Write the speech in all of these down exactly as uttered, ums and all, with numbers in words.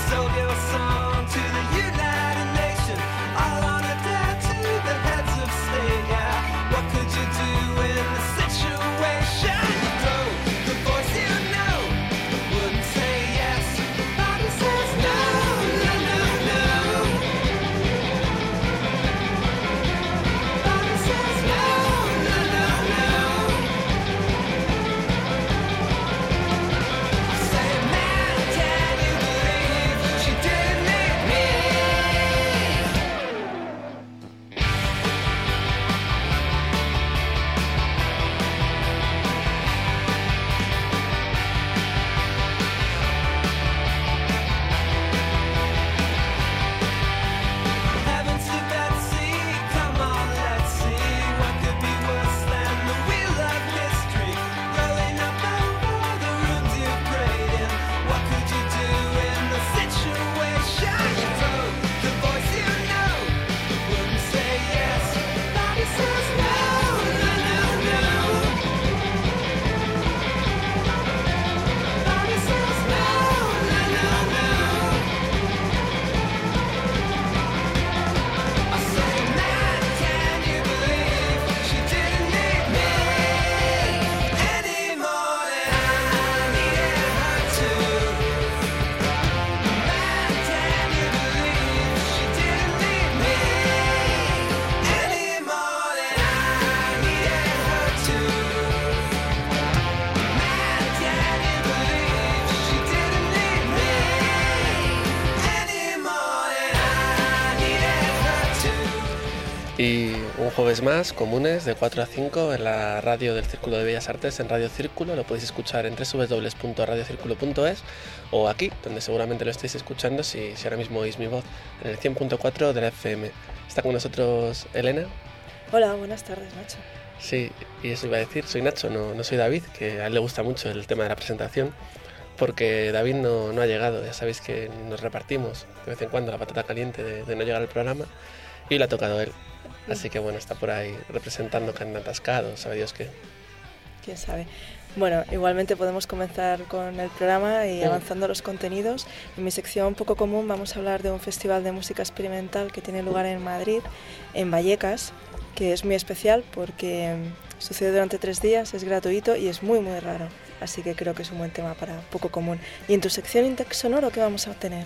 Y un jueves más, comunes, de cuatro a cinco, en la radio del Círculo de Bellas Artes, en Radio Círculo. Lo podéis escuchar en doble u doble u doble u punto radio círculo punto es o aquí, donde seguramente lo estáis escuchando, si, si ahora mismo oís mi voz, en el cien punto cuatro de la F M. Está con nosotros Elena. Hola, buenas tardes, Nacho. Sí, y eso iba a decir, soy Nacho, no, no soy David, que a él le gusta mucho el tema de la presentación, porque David no, no ha llegado. Ya sabéis que nos repartimos de vez en cuando la patata caliente de, de no llegar al programa, y le ha tocado a él. Así que bueno, está por ahí representando que han atascado, sabe Dios qué. Quién sabe. Bueno, igualmente podemos comenzar con el programa y avanzando los contenidos. En mi sección Poco Común vamos a hablar de un festival de música experimental que tiene lugar en Madrid, en Vallecas, que es muy especial porque sucede durante tres días, es gratuito y es muy muy raro. Así que creo que es un buen tema para Poco Común. ¿Y en tu sección Index Sonoro qué vamos a tener?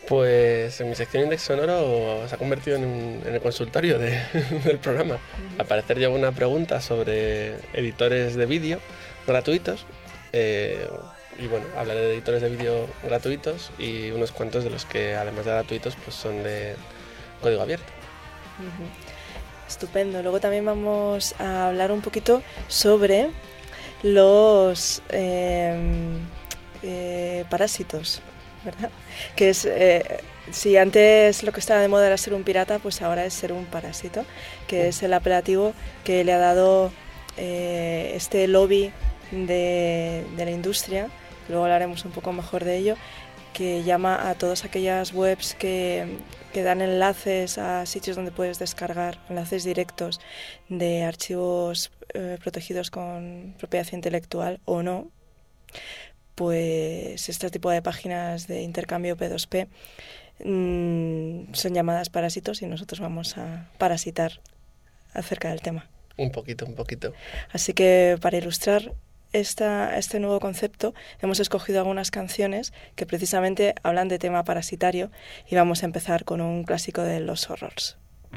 Pues en mi sección Index Sonoro se ha convertido en, un, en el consultorio de, del programa. Uh-huh. Al parecer llevo una pregunta sobre editores de vídeo gratuitos. Eh, y bueno, hablaré de editores de vídeo gratuitos y unos cuantos de los que, además de gratuitos, pues son de código abierto. Uh-huh. Estupendo. Luego también vamos a hablar un poquito sobre los eh, eh, parásitos, ¿verdad? Que es, eh, si antes lo que estaba de moda era ser un pirata, pues ahora es ser un parásito, que es el apelativo que le ha dado eh, este lobby de, de la industria, que luego hablaremos un poco mejor de ello, que llama a todas aquellas webs que, que dan enlaces a sitios donde puedes descargar, enlaces directos de archivos eh, protegidos con propiedad intelectual o no. Pues este tipo de páginas de intercambio P dos P mmm, son llamadas parásitos y nosotros vamos a parasitar acerca del tema. Un poquito, un poquito. Así que para ilustrar esta, este nuevo concepto hemos escogido algunas canciones que precisamente hablan de tema parasitario y vamos a empezar con un clásico de los Horrors.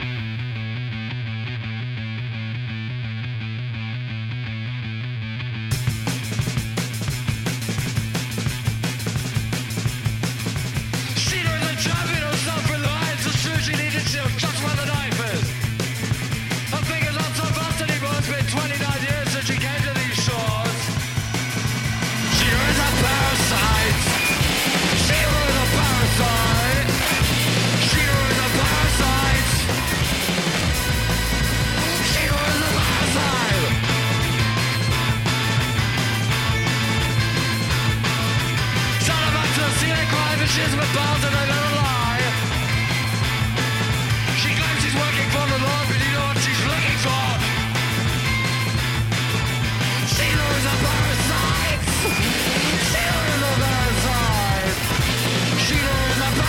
Just where the knife is. Her fingers on some bust anymore. It's been twenty-nine years since she came to these shores. She is a parasite. She is a parasite. She is a parasite. She is a parasite. Shut up back to the ceiling crying that she's been bound and a little lie. She's working for the Lord, but you know what she's looking for. She knows a parasite. She knows a parasite. She knows a parasite.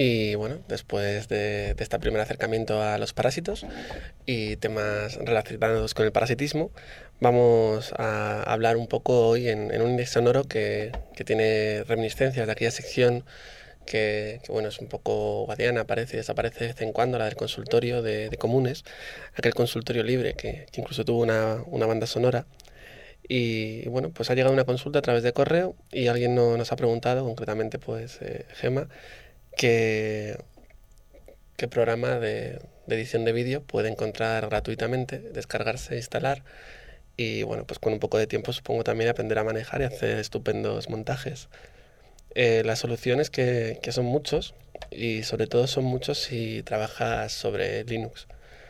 Y bueno, después de, de este primer acercamiento a los parásitos y temas relacionados con el parasitismo, vamos a hablar un poco hoy en, en un índice sonoro que, que tiene reminiscencias de aquella sección que, que bueno, es un poco guadiana, aparece y desaparece de vez en cuando, la del consultorio de, de comunes, aquel consultorio libre que, que incluso tuvo una, una banda sonora. Y bueno, pues ha llegado una consulta a través de correo y alguien no, nos ha preguntado, concretamente pues eh, Gema, qué, qué programa de, de edición de vídeo puede encontrar gratuitamente, descargarse, instalar y bueno, pues con un poco de tiempo supongo también aprender a manejar y hacer estupendos montajes. Eh, las soluciones que, que son muchos y sobre todo son muchos si trabajas sobre Linux.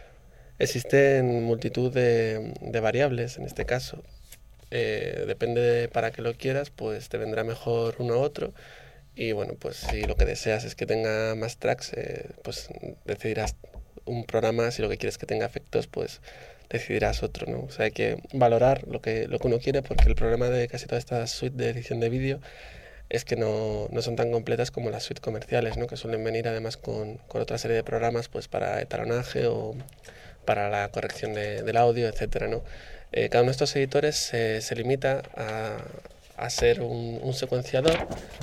Existen multitud de, de variables en este caso. Eh, depende de para qué lo quieras, pues te vendrá mejor uno u otro. Y bueno, pues si lo que deseas es que tenga más tracks, eh, pues decidirás un programa. Si lo que quieres que tenga efectos, pues decidirás otro, ¿no? O sea, hay que valorar lo que, lo que uno quiere, porque el problema de casi toda esta suite de edición de vídeo es que no, no son tan completas como las suites comerciales, ¿no? Que suelen venir además con, con otra serie de programas pues para etalonaje o para la corrección de, del audio, etcétera, ¿no? Eh, cada uno de estos editores eh, se limita a, a ser un, un secuenciador,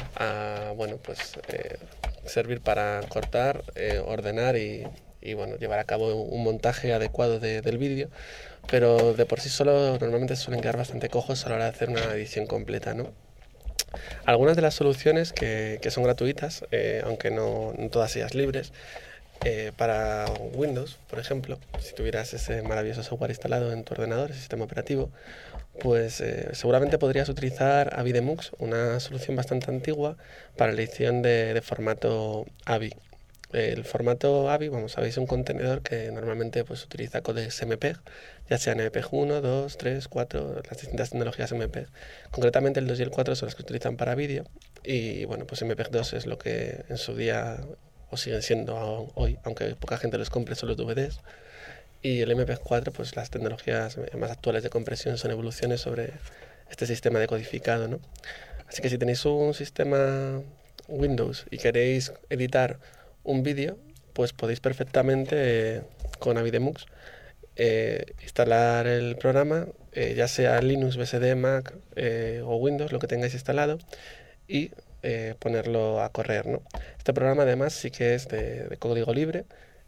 a bueno, pues, eh, servir para cortar, eh, ordenar y, y bueno, llevar a cabo un montaje adecuado de, del vídeo, pero de por sí solo normalmente suelen quedar bastante cojos a la hora de hacer una edición completa, ¿no? Algunas de las soluciones que, que son gratuitas, eh, aunque no, no todas ellas libres, eh, para Windows, por ejemplo, si tuvieras ese maravilloso software instalado en tu ordenador, ese sistema operativo, pues eh, seguramente podrías utilizar Avidemux, una solución bastante antigua para la edición de, de formato A V I. El formato A V I, vamos, sabéis, es un contenedor que normalmente pues, utiliza codecs M P E G, ya sean M P E G uno, dos, tres, cuatro, las distintas tecnologías M P E G. Concretamente el dos y el cuatro son las que utilizan para vídeo y bueno, pues M P E G dos es lo que en su día, o siguen siendo hoy, aunque poca gente los compre, son los D V Ds. Y el M P E G cuatro, pues las tecnologías más actuales de compresión son evoluciones sobre este sistema decodificado, ¿no? Así que si tenéis un sistema Windows y queréis editar un vídeo, pues podéis perfectamente eh, con Avidemux eh, instalar el programa, eh, ya sea Linux, B S D, Mac eh, o Windows, lo que tengáis instalado, y eh, ponerlo a correr, ¿no? Este programa además sí que es de, de código libre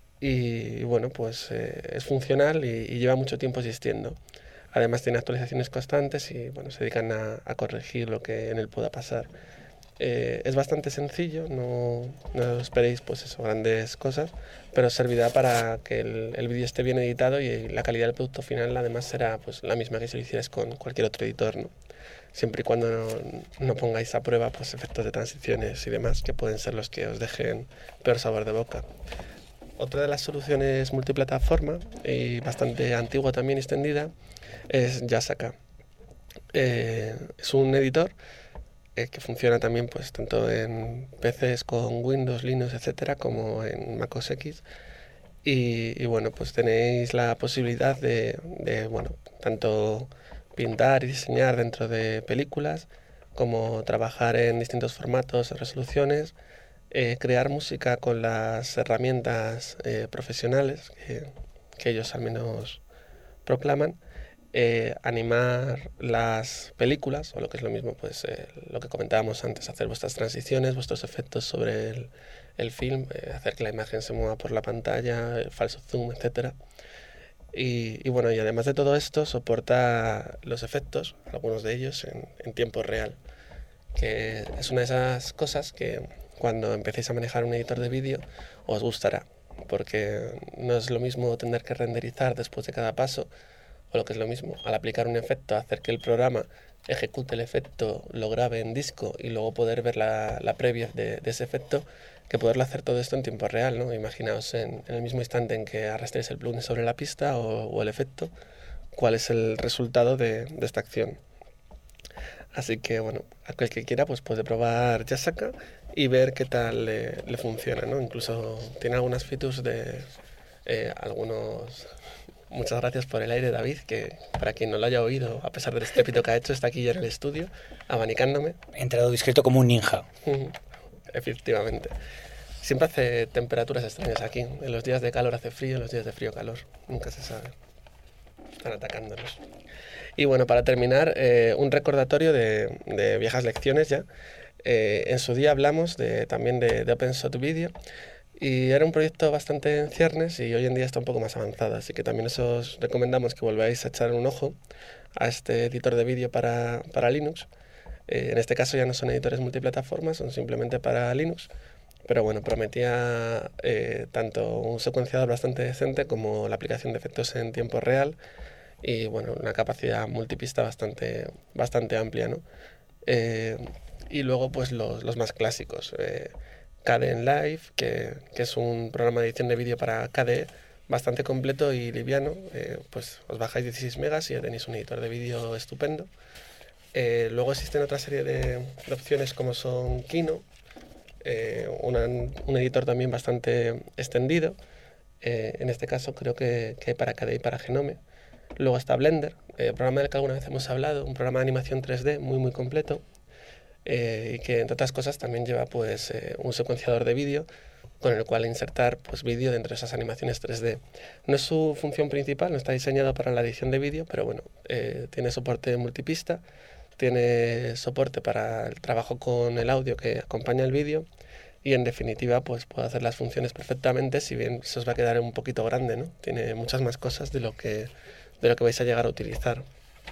y bueno, pues eh, es funcional y, y lleva mucho tiempo existiendo. Además tiene actualizaciones constantes y bueno, se dedican a, a corregir lo que en él pueda pasar. Eh, es bastante sencillo, no, no esperéis pues eso, grandes cosas, pero servirá para que el, el vídeo esté bien editado y la calidad del producto final además será pues, la misma que si lo hicierais con cualquier otro editor, ¿no? Siempre y cuando no, no pongáis a prueba pues, efectos de transiciones y demás, que pueden ser los que os dejen peor sabor de boca. Otra de las soluciones multiplataforma, y bastante antigua también extendida, es Yasaka. Eh, es un editor eh, que funciona también pues, tanto en P Cs con Windows, Linux, etcétera, como en Mac O S X. Y, y bueno, pues tenéis la posibilidad de, de bueno, tanto pintar y diseñar dentro de películas, como trabajar en distintos formatos, resoluciones, eh, crear música con las herramientas eh, profesionales que, que ellos al menos proclaman, eh, animar las películas, o lo que es lo mismo, pues eh, lo que comentábamos antes, hacer vuestras transiciones, vuestros efectos sobre el, el film, eh, hacer que la imagen se mueva por la pantalla, el falso zoom, etcétera. Y, y bueno, y además de todo esto, soporta los efectos, algunos de ellos, en, en tiempo real, que es una de esas cosas que cuando empecéis a manejar un editor de vídeo os gustará, porque no es lo mismo tener que renderizar después de cada paso, o lo que es lo mismo, al aplicar un efecto, hacer que el programa ejecute el efecto, lo grabe en disco y luego poder ver la, la previa de, de ese efecto, que poderlo hacer todo esto en tiempo real, ¿no? Imaginaos en, en el mismo instante en que arrastréis el plugin sobre la pista o, o el efecto, cuál es el resultado de, de esta acción. Así que, bueno, aquel que quiera pues puede probar Yasaka y ver qué tal le, le funciona, ¿no? Incluso tiene algunas features de eh, algunos... Muchas gracias por el aire, David, que para quien no lo haya oído, a pesar del estrépito que ha hecho, está aquí ya en el estudio, abanicándome. He entrado discreto como un ninja. Efectivamente. Siempre hace temperaturas extrañas aquí. En los días de calor hace frío, en los días de frío calor. Nunca se sabe. Están atacándonos. Y bueno, para terminar, eh, un recordatorio de, de viejas lecciones ya. Eh, en su día hablamos de, también de, de OpenShot Video y era un proyecto bastante en ciernes y hoy en día está un poco más avanzado, así que también os recomendamos que volváis a echar un ojo a este editor de vídeo para, para Linux. Eh, en este caso ya no son editores multiplataformas, son simplemente para Linux, pero bueno, prometía eh, tanto un secuenciador bastante decente como la aplicación de efectos en tiempo real y bueno, una capacidad multipista bastante, bastante amplia, ¿no? Eh, y luego pues los, los más clásicos, eh, Kdenlive, que, que es un programa de edición de vídeo para K D E bastante completo y liviano, eh, pues os bajáis dieciséis megas y ya tenéis un editor de vídeo estupendo. Eh, luego existen otra serie de, de opciones como son Kino, eh, una, un editor también bastante extendido, eh, en este caso creo que, que hay para K D E y para Genome. Luego está Blender, eh, programa del que alguna vez hemos hablado, un programa de animación tres D muy muy completo, eh, y que entre otras cosas también lleva pues eh, un secuenciador de vídeo con el cual insertar pues vídeo dentro de esas animaciones tres D. No es su función principal, no está diseñado para la edición de vídeo, pero bueno, eh, tiene soporte multipista, tiene soporte para el trabajo con el audio que acompaña el vídeo y en definitiva pues puede hacer las funciones perfectamente, si bien se os va a quedar un poquito grande, ¿no? Tiene muchas más cosas de lo que, de lo que vais a llegar a utilizar.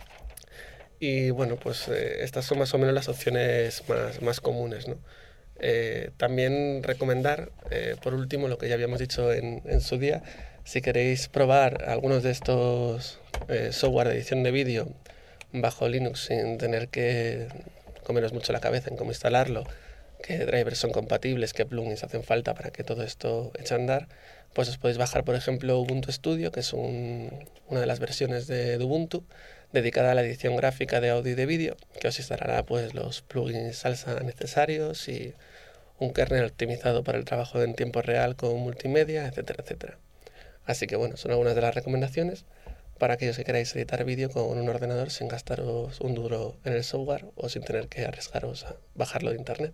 Y bueno, pues eh, estas son más o menos las opciones más, más comunes, ¿no? Eh, también recomendar, eh, por último, lo que ya habíamos dicho en, en su día, si queréis probar algunos de estos eh, software de edición de vídeo bajo Linux sin tener que comeros mucho la cabeza en cómo instalarlo, qué drivers son compatibles, qué plugins hacen falta para que todo esto eche a andar, pues os podéis bajar, por ejemplo, Ubuntu Studio, que es un, una de las versiones de, de Ubuntu, dedicada a la edición gráfica de audio y de vídeo, que os instalará pues los plugins salsa necesarios y un kernel optimizado para el trabajo en tiempo real con multimedia, etcétera, etcétera. Así que bueno, son algunas de las recomendaciones para aquellos que queráis editar vídeo con un ordenador sin gastaros un duro en el software o sin tener que arriesgaros a bajarlo de internet.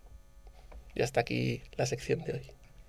Y hasta aquí la sección de hoy.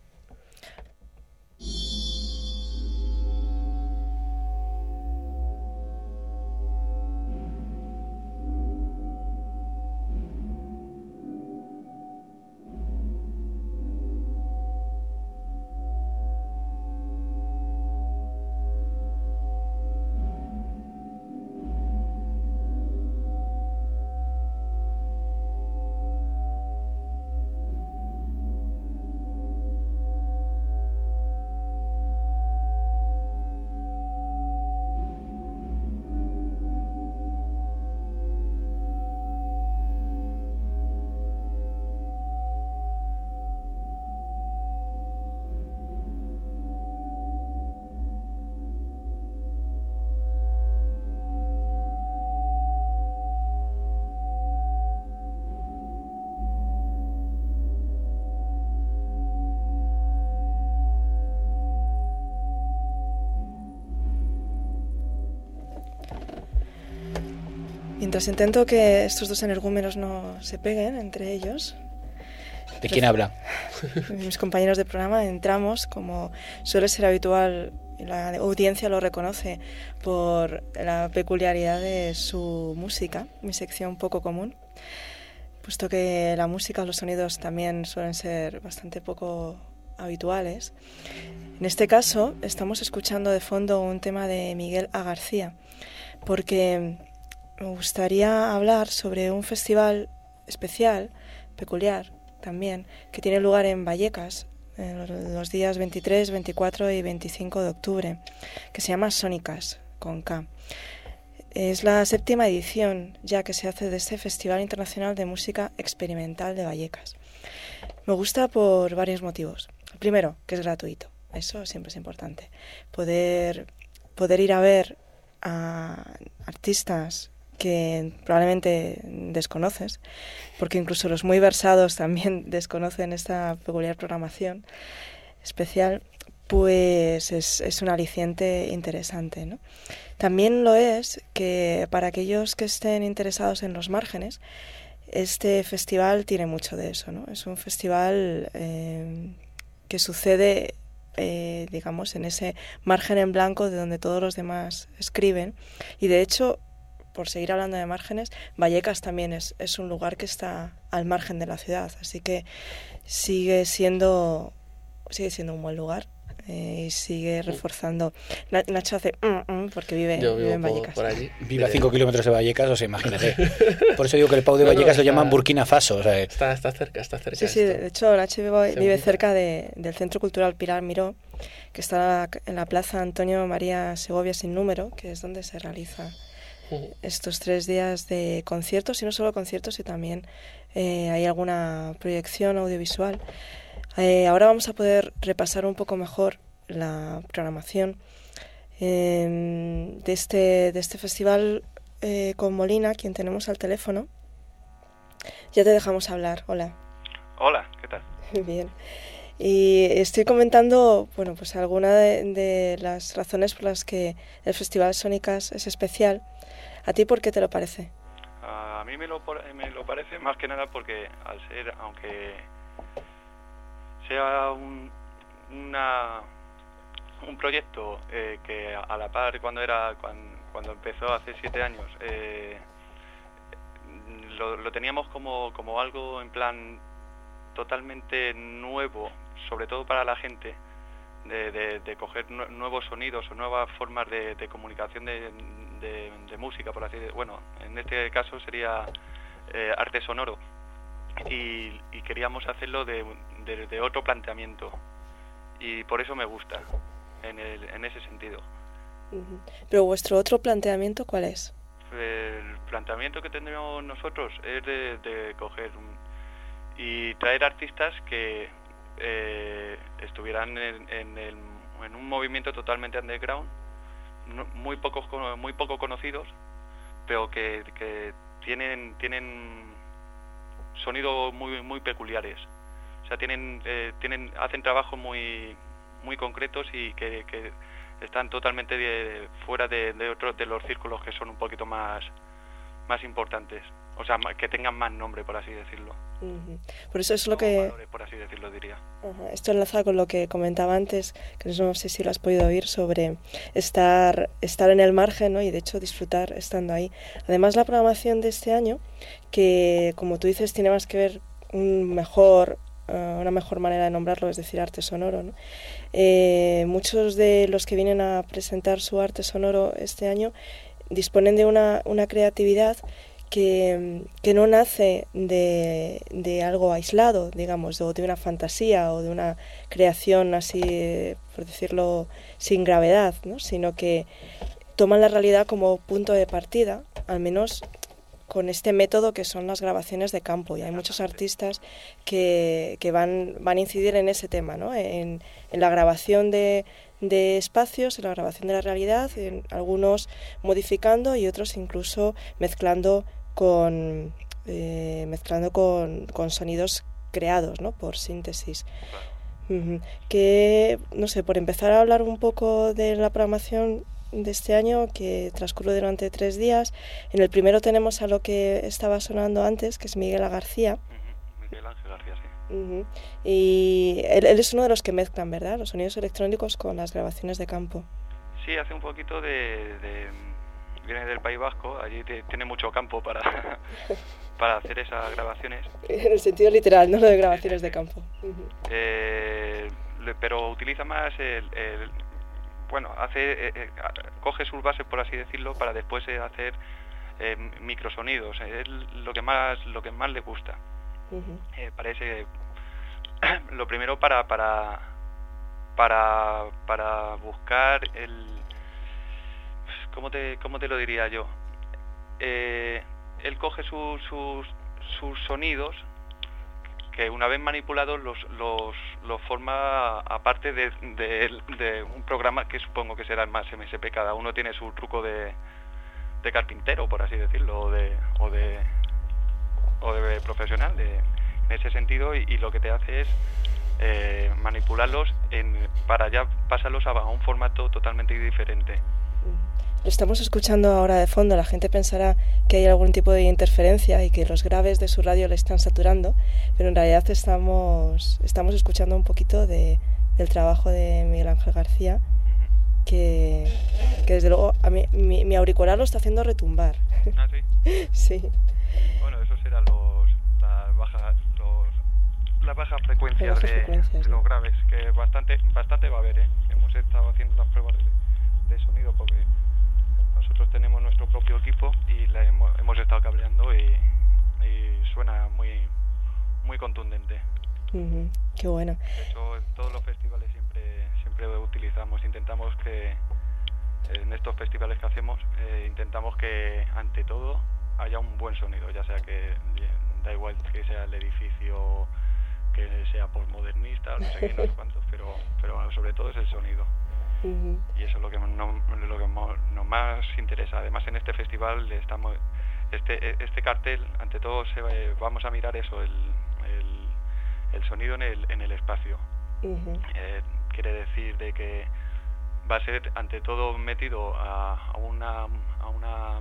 Mientras intento que estos dos energúmenos no se peguen entre ellos... ¿De quién habla? Mis compañeros de programa entramos, como suele ser habitual, y la audiencia lo reconoce por la peculiaridad de su música, mi sección poco común, puesto que la música o los sonidos también suelen ser bastante poco habituales. En este caso estamos escuchando de fondo un tema de Miguel A. García, porque me gustaría hablar sobre un festival especial, peculiar también, que tiene lugar en Vallecas en los días veintitrés, veinticuatro y veinticinco de octubre, que se llama Sónicas, con K. Es la séptima edición ya que se hace de este Festival Internacional de Música Experimental de Vallecas. Me gusta por varios motivos. El primero, que es gratuito. Eso siempre es importante. Poder, poder ir a ver a artistas que probablemente desconoces, porque incluso los muy versados también desconocen esta peculiar programación especial, pues es, es un aliciente interesante, ¿no? También lo es que para aquellos que estén interesados en los márgenes, este festival tiene mucho de eso, ¿no? Es un festival eh, que sucede, eh, digamos, en ese margen en blanco de donde todos los demás escriben. Y de hecho, por seguir hablando de márgenes, Vallecas también es, es un lugar que está al margen de la ciudad, así que sigue siendo, sigue siendo un buen lugar. Eh, y sigue reforzando. Nacho hace mm, mm, porque vive, Yo vivo vive en por, Vallecas. por allí. Vive a cinco kilómetros de Vallecas, o sea, imagínate. Por eso digo que el Pau de No, no, Vallecas lo está- llaman Burkina Faso. O sea, Está, está cerca, está cerca. Sí, sí, esto. de hecho Nacho vive, Se vive ubica. cerca de, del Centro Cultural Pilar Miró, que está en la Plaza Antonio María Segovia sin número, que es donde se realiza Ujú. estos tres días de conciertos, y no solo conciertos, y también eh, hay alguna proyección audiovisual. Eh, ahora vamos a poder repasar un poco mejor la programación eh, de, este, de este festival eh, con Molina, quien tenemos al teléfono. Ya te dejamos hablar. Hola. Hola, ¿qué tal? Bien. Y estoy comentando, bueno, pues alguna de, de las razones por las que el Festival Sónicas es especial. ¿A ti por qué te lo parece? A mí me lo, por- me lo parece más que nada porque al ser, aunque sea un, una, un proyecto eh, que a la par cuando era cuando, cuando empezó hace siete años, eh, lo, lo teníamos como, como algo en plan totalmente nuevo, sobre todo para la gente, de, de, de coger nue- nuevos sonidos o nuevas formas de, de comunicación de, de, de música, por así decirlo. Bueno, en este caso sería eh, arte sonoro, y, y queríamos hacerlo de, de, de otro planteamiento, y por eso me gusta, en, el, en ese sentido. Ujú. Pero vuestro otro planteamiento, ¿cuál es? El planteamiento que tendremos nosotros es de, de coger un, y traer artistas que eh, estuvieran en, en, el, en un movimiento totalmente underground, no- muy pocos cono- muy poco conocidos, pero que, que tienen tienen sonidos muy muy peculiares. O sea, tienen eh, tienen hacen trabajos muy muy concretos y que, que están totalmente de- fuera de, de otros de los círculos que son un poquito más más importantes. O sea, ma- que tengan más nombre, por así decirlo. Ujú. Por eso es lo O que... valores, por así decirlo, diría. Ajá, esto enlaza con lo que comentaba antes, que no sé si lo has podido oír, sobre estar, estar en el margen, ¿no? Y de hecho disfrutar estando ahí. Además, la programación de este año, que como tú dices tiene más que ver un mejor, uh, una mejor manera de nombrarlo, es decir, arte sonoro, ¿no? Eh, muchos de los que vienen a presentar su arte sonoro este año disponen de una, una creatividad que, que no nace de, de algo aislado, digamos, o de una fantasía o de una creación así, eh, por decirlo, sin gravedad, ¿no? Sino que toman la realidad como punto de partida, al menos con este método que son las grabaciones de campo. Y hay muchos artistas que, que van, van a incidir en ese tema, ¿no? En, en la grabación de, de espacios, en la grabación de la realidad, en algunos modificando y otros incluso mezclando con eh, mezclando con, con sonidos creados, ¿no? Por síntesis. Uh-huh. Que, no sé, por empezar a hablar un poco de la programación de este año, que transcurre durante tres días. En el primero tenemos a lo que estaba sonando antes, que es Miguel García. Uh-huh. Miguel Ángel García, sí. Uh-huh. Y él, él es uno de los que mezclan, ¿verdad?, los sonidos electrónicos con las grabaciones de campo. Sí, hace un poquito de... de viene del País Vasco, allí te, tiene mucho campo para, para hacer esas grabaciones. En el sentido literal, no lo de grabaciones de campo. Uh-huh. Eh, le, pero utiliza más el... el bueno, hace eh, eh, coge sus bases, por así decirlo, para después eh, hacer eh, microsonidos. Es lo que más lo que más le gusta. Uh-huh. Eh, parece lo primero para para para para buscar el cómo te cómo te lo diría yo. Eh, él coge sus sus sus sonidos, que una vez manipulados los los, los forma aparte de, de, de un programa que supongo que será el más M S P. Cada uno tiene su truco de, de carpintero, por así decirlo, o de o de, o de profesional de, en ese sentido, y, y lo que te hace es eh, manipularlos en, para ya pasarlos a, a un formato totalmente diferente. lo estamos escuchando ahora de fondo, la gente pensará que hay algún tipo de interferencia y que los graves de su radio le están saturando, pero en realidad estamos, estamos escuchando un poquito de, del trabajo de Miguel Ángel García, que, que desde luego a mí, mi, mi auricular lo está haciendo retumbar. ¿Ah, sí? Sí. Bueno, esos eran los, las bajas los, las bajas frecuencias, Las bajas de, frecuencias, de ¿no? los graves, que bastante bastante va a haber, ¿eh? Hemos estado haciendo las pruebas de, de sonido porque nosotros tenemos nuestro propio equipo y la hemos, hemos estado cableando y, y suena muy muy contundente. Uh-huh. Qué bueno. De hecho, en todos los festivales siempre siempre utilizamos, intentamos que en estos festivales que hacemos, eh, intentamos que ante todo haya un buen sonido, ya sea que da igual que sea el edificio, que sea postmodernista, no sé qué, no sé cuántos, pero, pero sobre todo es el sonido. Uh-huh. Y eso es lo que, no, lo que mo- nos más interesa. Además, en este festival estamos, este, este cartel, ante todo se, vamos a mirar eso, el, el, el sonido en el, en el espacio. Uh-huh. Eh, quiere decir de que va a ser ante todo metido a, a una a una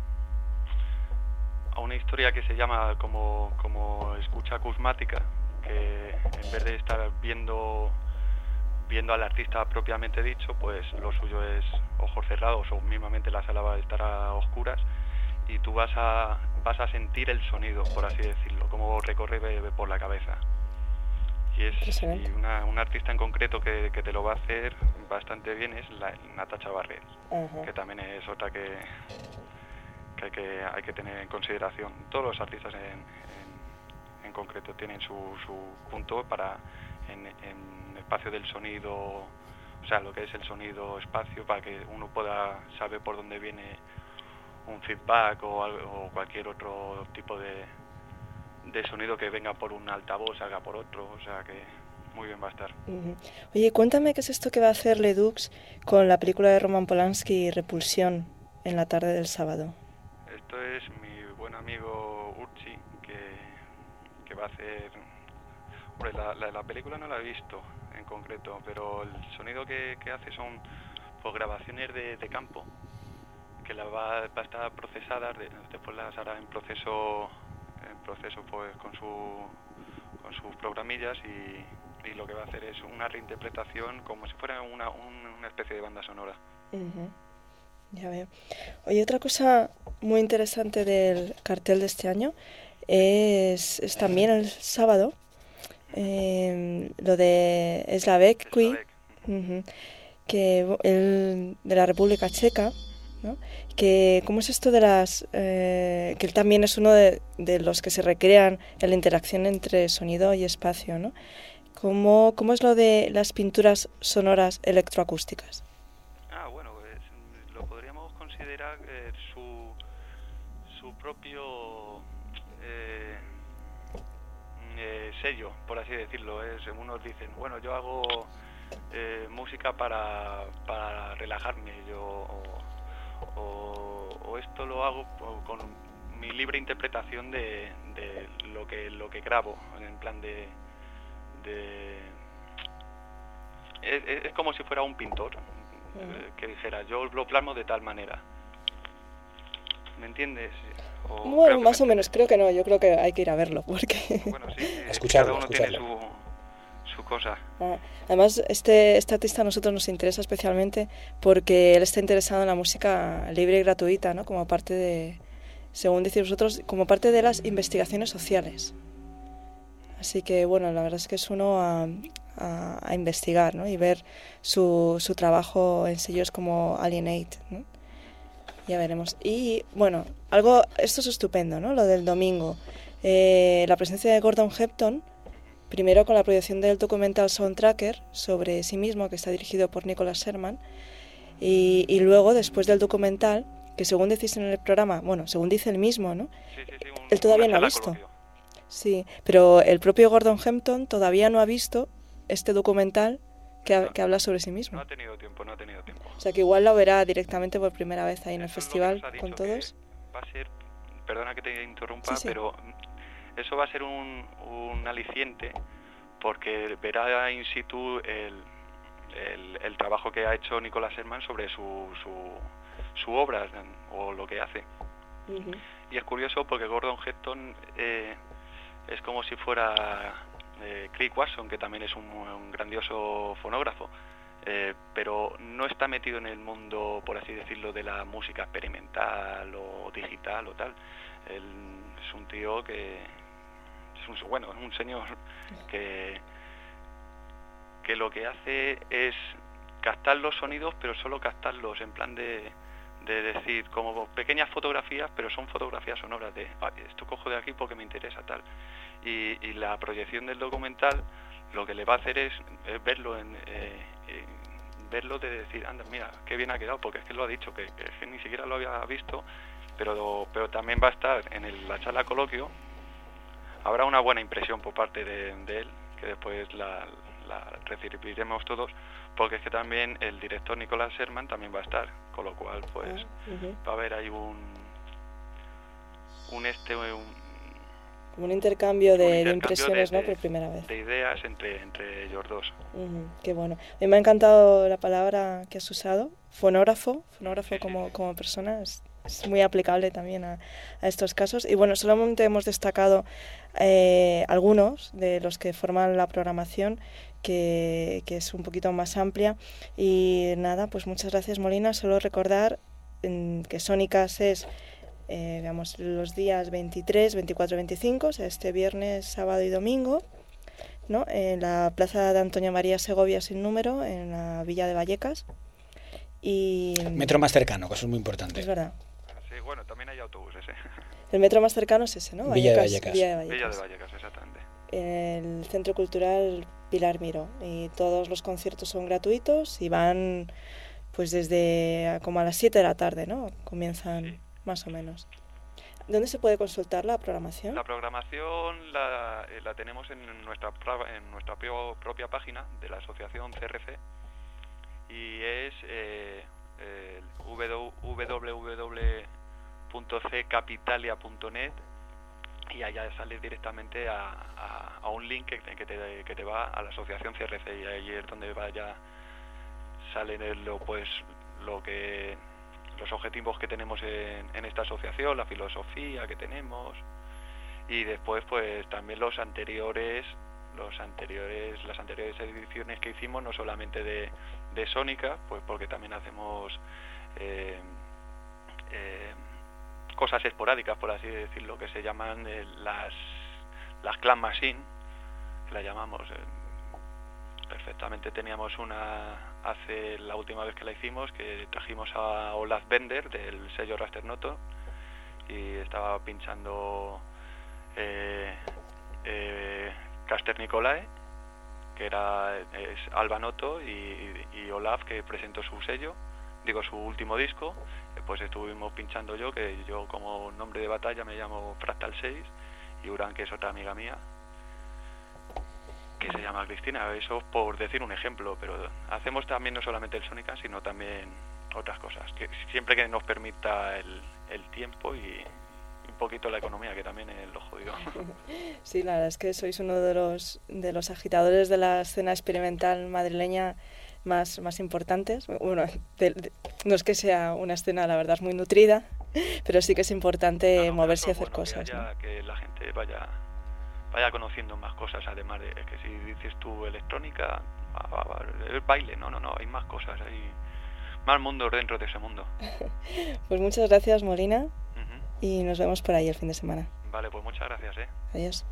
a una historia que se llama como como escucha acusmática, que en vez de estar viendo viendo al artista propiamente dicho, pues lo suyo es ojos cerrados o mismamente la sala va a estar a oscuras y tú vas a vas a sentir el sonido, por así decirlo, como recorre por la cabeza. Y es y una, una artista en concreto que, que te lo va a hacer bastante bien es la Natacha Barret, uh-huh. que también es otra que, que, hay que hay que tener en consideración. Todos los artistas en, en, en concreto tienen su, su punto para en, en espacio del sonido, o sea, lo que es el sonido espacio, para que uno pueda saber por dónde viene un feedback o, algo, o cualquier otro tipo de de sonido que venga por un altavoz, salga por otro, o sea que muy bien va a estar. Uh-huh. Oye, cuéntame qué es esto que va a hacer Ledux con la película de Roman Polanski, Repulsión, en la tarde del sábado. Esto es mi buen amigo Urchi, que, que va a hacer... Hombre, la, la, la película no la he visto en concreto, pero el sonido que, que hace son pues, grabaciones de, de campo, que la va, va a estar procesadas, de, después las hará en proceso... en proceso pues con su con sus programillas y, y lo que va a hacer es una reinterpretación como si fuera una, un, una especie de banda sonora. Uh-huh. Ya veo. Oye, otra cosa muy interesante del cartel de este año es, es también el sábado eh, lo de Slavek Kui, uh-huh, que el, de la República Checa, ¿no? Que cómo es esto de las eh, que él también es uno de, de los que se recrean en la interacción entre sonido y espacio, ¿no? ¿Cómo, cómo es lo de las pinturas sonoras electroacústicas? Ah, bueno, pues, lo podríamos considerar eh, su su propio eh, eh, sello, por así decirlo. Es, unos dicen, bueno, yo hago eh, música para para relajarme, yo o, O, o esto lo hago con mi libre interpretación de, de lo que lo que grabo, en plan de, de es, es como si fuera un pintor uh-huh. que dijera yo lo plasmo de tal manera, ¿me entiendes? O bueno, más o menos, creo que no, yo creo que hay que ir a verlo porque bueno, sí, escucharlo, cada uno escucharlo. tiene su su cosa. Ah, además, este, este artista a nosotros nos interesa especialmente porque él está interesado en la música libre y gratuita, ¿no? Como parte de, según decís vosotros, como parte de las investigaciones sociales. Así que, bueno, la verdad es que es uno a, a, a investigar, ¿no? Y ver su, su trabajo en sellos como Alienate, ¿no? Ya veremos. Y, bueno, algo, esto es estupendo, ¿no? Lo del domingo. Eh, la presencia de Gordon Hepton, primero con la proyección del documental Soundtracker sobre sí mismo, que está dirigido por Nicholas Sherman, y, y luego, después del documental, que según decís en el programa, bueno, según dice él mismo, ¿no? Sí, sí, sí, un, él todavía no ha visto. coloquio. Sí, pero el propio Gordon Hempton todavía no ha visto este documental que, ha, que habla sobre sí mismo. No ha tenido tiempo, no ha tenido tiempo. O sea, que igual lo verá directamente por primera vez ahí en el Eso festival es lo que nos ha con dicho, todos. Va a ser, perdona que te interrumpa, Sí, sí. pero eso va a ser un, un aliciente porque verá in situ el, el, el trabajo que ha hecho Nicholas Sherman sobre su, su, su obra o lo que hace. Ujú. Y es curioso porque Gordon Heston eh, es como si fuera eh, Craig Watson, que también es un, un grandioso fonógrafo, eh, pero no está metido en el mundo, por así decirlo, de la música experimental o digital o tal. Él es un tío que es un, bueno, es un señor que que lo que hace es captar los sonidos, pero solo captarlos en plan de de decir, como pequeñas fotografías, pero son fotografías sonoras de, ah, esto cojo de aquí porque me interesa, tal. Y, y la proyección del documental lo que le va a hacer es, es verlo en eh, eh, verlo de decir, anda, mira, qué bien ha quedado, porque es que lo ha dicho, que, que, es que ni siquiera lo había visto, pero pero también va a estar en el, la charla coloquio, habrá una buena impresión por parte de, de él, que después la, la recibiremos todos, porque es que también el director Nicolás Sherman también va a estar, con lo cual pues Uh-huh. va a haber ahí un un este un, Como un intercambio de, un de intercambio impresiones, de, ¿no? de- Por primera vez. de ideas entre entre ellos dos. Ujú, qué bueno. A mí me ha encantado la palabra que has usado, fonógrafo, fonógrafo Sí, sí, como, sí. como persona, es, es muy aplicable también a, a estos casos. Y bueno, solamente hemos destacado eh, algunos de los que forman la programación, que, que es un poquito más amplia. Y nada, pues muchas gracias, Molina. Solo recordar mm, que Sónicas es, eh, digamos, los días veintitrés, veinticuatro, veinticinco, o sea, este viernes, sábado y domingo, ¿no? En la plaza de Antonia María Segovia sin número, en la Villa de Vallecas. Y Metro más cercano, que eso es muy importante. es verdad. Sí, bueno, también hay autobuses, ¿eh? El metro más cercano es ese, ¿no? Villa de Vallecas. Villa de Villa Vallecas. de Vallecas, exactamente. En el Centro Cultural Pilar Miró. Y todos los conciertos son gratuitos y van pues desde como a las siete de la tarde, ¿no? Comienzan Sí. más o menos. ¿Dónde se puede consultar la programación? La programación la, eh, la tenemos en nuestra pra- en nuestra prio- propia página de la asociación C R C y es eh, eh, w w w punto c capitalia punto net y allá sales directamente a, a, a un link que, que, te, que te va a la asociación C R C y ahí es donde vaya salen el- lo pues lo que los objetivos que tenemos en, en esta asociación, la filosofía que tenemos y después pues también los anteriores los anteriores las anteriores ediciones que hicimos, no solamente de, de Sónica, pues porque también hacemos eh, eh, cosas esporádicas, por así decirlo, que se llaman eh, las las Clan Machine, que la llamamos eh, perfectamente. Teníamos una hace la última vez que la hicimos, que trajimos a Olaf Bender del sello Rasternoto y estaba pinchando eh, eh, Caster Nicolae, que era es Alba Noto, y, y Olaf, que presentó su sello, digo su último disco. Después estuvimos pinchando yo, que yo como nombre de batalla me llamo Fractal seis, y Uran, que es otra amiga mía que se llama Cristina. Eso por decir un ejemplo, pero hacemos también no solamente el Sónica, sino también otras cosas, que siempre que nos permita el, el tiempo y un poquito la economía, que también es lo jodido. Sí, la verdad es que sois uno de los de los agitadores de la escena experimental madrileña más, más importantes. Bueno, de- de- no es que sea una escena, la verdad, muy nutrida, pero sí que es importante No, no, moverse y pero hacer bueno, cosas, que, ¿no? haya- que la gente vaya vaya conociendo más cosas, además de que si dices tú electrónica, va, va, va, el baile, no, no, no, hay más cosas, hay más mundos dentro de ese mundo. Pues muchas gracias, Molina, Ujú. y nos vemos por ahí el fin de semana. Vale, pues muchas gracias, ¿eh? Adiós.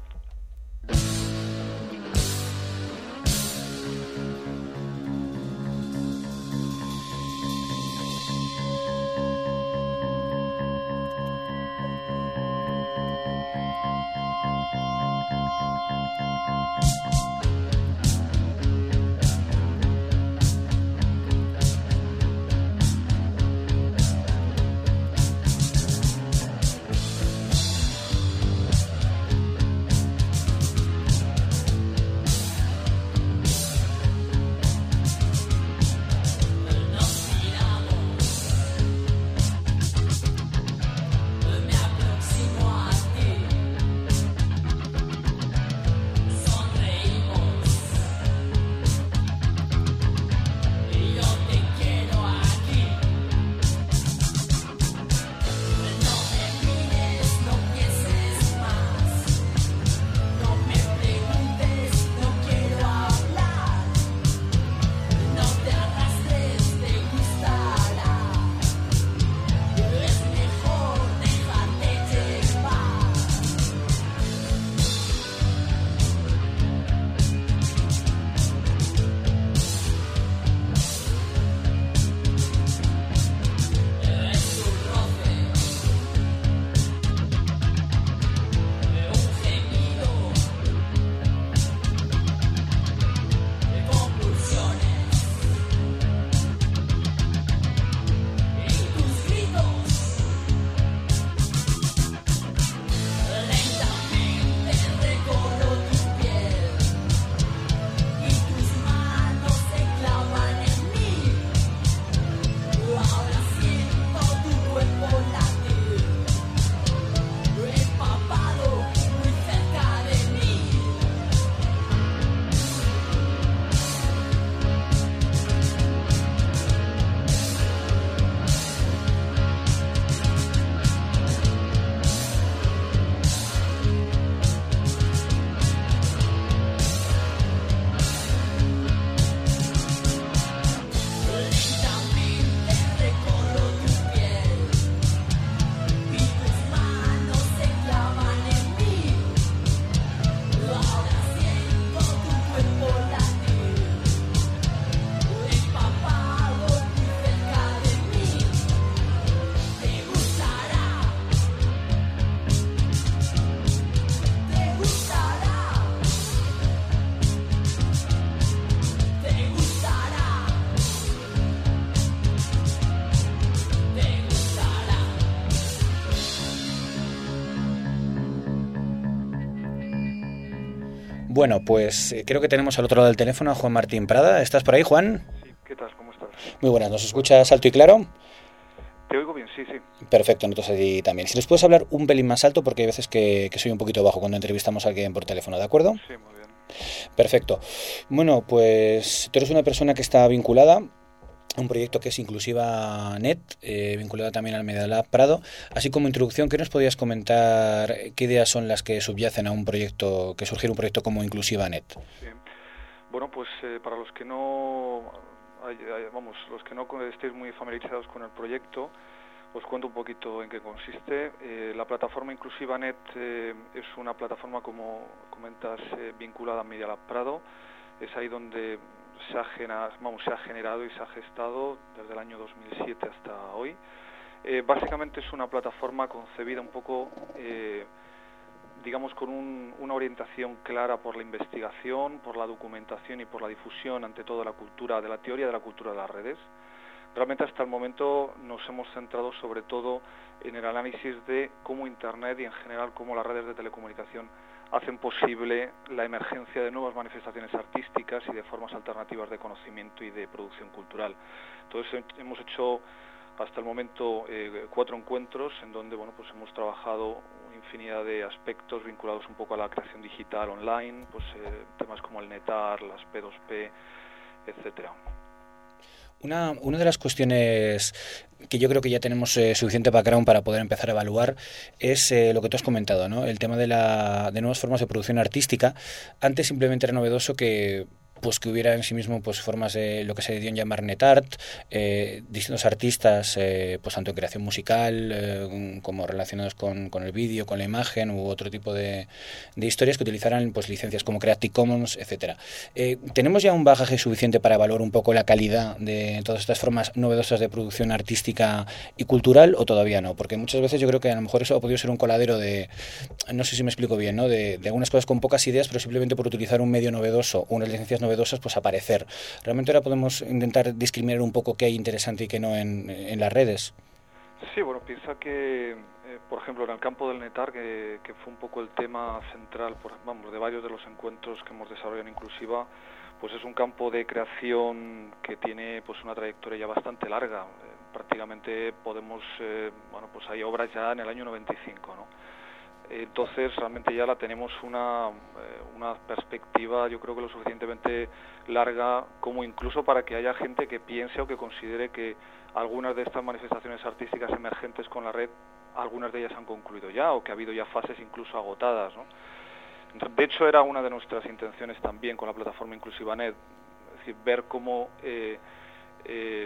Bueno, pues eh, creo que tenemos al otro lado del teléfono a Juan Martín Prada. ¿Estás por ahí, Juan? Sí, ¿qué tal? ¿Cómo estás? Muy buenas, ¿nos escuchas alto y claro? Te oigo bien, sí, sí. Perfecto, nosotros allí también. Si nos puedes hablar un pelín más alto, porque hay veces que, que soy un poquito bajo cuando entrevistamos a alguien por teléfono, ¿de acuerdo? Sí, muy bien. Perfecto. Bueno, pues tú eres una persona que está vinculada a un proyecto que es Inclusiva Net, eh, vinculada también al Media Lab Prado. Así como introducción, ¿qué nos podías comentar? ¿Qué ideas son las que subyacen a un proyecto, que surgiera un proyecto como Inclusiva Net? Sí. Bueno, pues eh, para los que no, hay, hay, vamos, los que no estéis muy familiarizados con el proyecto, os cuento un poquito en qué consiste. Eh, la plataforma Inclusiva Net eh, es una plataforma, como comentas, eh, vinculada a Media Lab Prado. Es ahí donde se ha, genera, vamos, se ha generado y se ha gestado desde el año dos mil siete hasta hoy. Eh, básicamente es una plataforma concebida un poco, eh, digamos, con un, una orientación clara por la investigación, por la documentación y por la difusión, ante todo, de la cultura, de la teoría de la cultura de las redes. Realmente hasta el momento nos hemos centrado sobre todo en el análisis de cómo Internet y en general cómo las redes de telecomunicación hacen posible la emergencia de nuevas manifestaciones artísticas y de formas alternativas de conocimiento y de producción cultural. Entonces hemos hecho hasta el momento eh, cuatro encuentros en donde bueno, pues hemos trabajado infinidad de aspectos vinculados un poco a la creación digital online, pues eh, temas como el NETAR, las P dos P, etcétera. Una, una de las cuestiones que yo creo que ya tenemos eh, suficiente background para poder empezar a evaluar es eh, lo que tú has comentado, ¿no? El tema de, la, de nuevas formas de producción artística. Antes simplemente era novedoso que pues que hubiera en sí mismo pues formas de lo que se dio en llamar netart, eh, distintos artistas, eh, pues tanto en creación musical eh, como relacionados con, con el vídeo, con la imagen u otro tipo de, de historias que utilizaran pues licencias como Creative Commons, etcétera. Eh, ¿Tenemos ya un bagaje suficiente para evaluar un poco la calidad de todas estas formas novedosas de producción artística y cultural o todavía no? Porque muchas veces yo creo que a lo mejor eso ha podido ser un coladero de, no sé si me explico bien, ¿no? De, de algunas cosas con pocas ideas, pero simplemente por utilizar un medio novedoso o unas licencias novedosas pues aparecer. Realmente ahora podemos intentar discriminar un poco qué hay interesante y qué no en, en las redes. Sí, bueno, piensa que, eh, por ejemplo, en el campo del NETAR, que, que fue un poco el tema central, por, vamos, de varios de los encuentros que hemos desarrollado en Inclusiva, pues es un campo de creación que tiene pues una trayectoria ya bastante larga. Eh, prácticamente podemos, eh, bueno, pues hay obras ya en el año noventa y cinco, ¿no? Entonces realmente ya la tenemos una, eh, una perspectiva, yo creo que lo suficientemente larga como incluso para que haya gente que piense o que considere que algunas de estas manifestaciones artísticas emergentes con la red, algunas de ellas han concluido ya o que ha habido ya fases incluso agotadas, ¿no? De hecho era una de nuestras intenciones también con la plataforma Inclusiva Net, es decir, ver cómo eh, eh,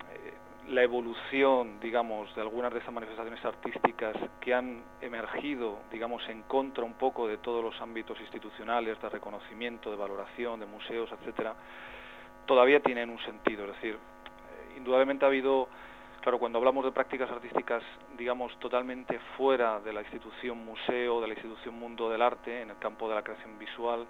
la evolución, digamos, de algunas de esas manifestaciones artísticas que han emergido, digamos, en contra un poco de todos los ámbitos institucionales, de reconocimiento, de valoración, de museos, etcétera, todavía tienen un sentido. Es decir, eh, indudablemente ha habido, claro, cuando hablamos de prácticas artísticas, digamos, totalmente fuera de la institución museo, de la institución mundo del arte, en el campo de la creación visual,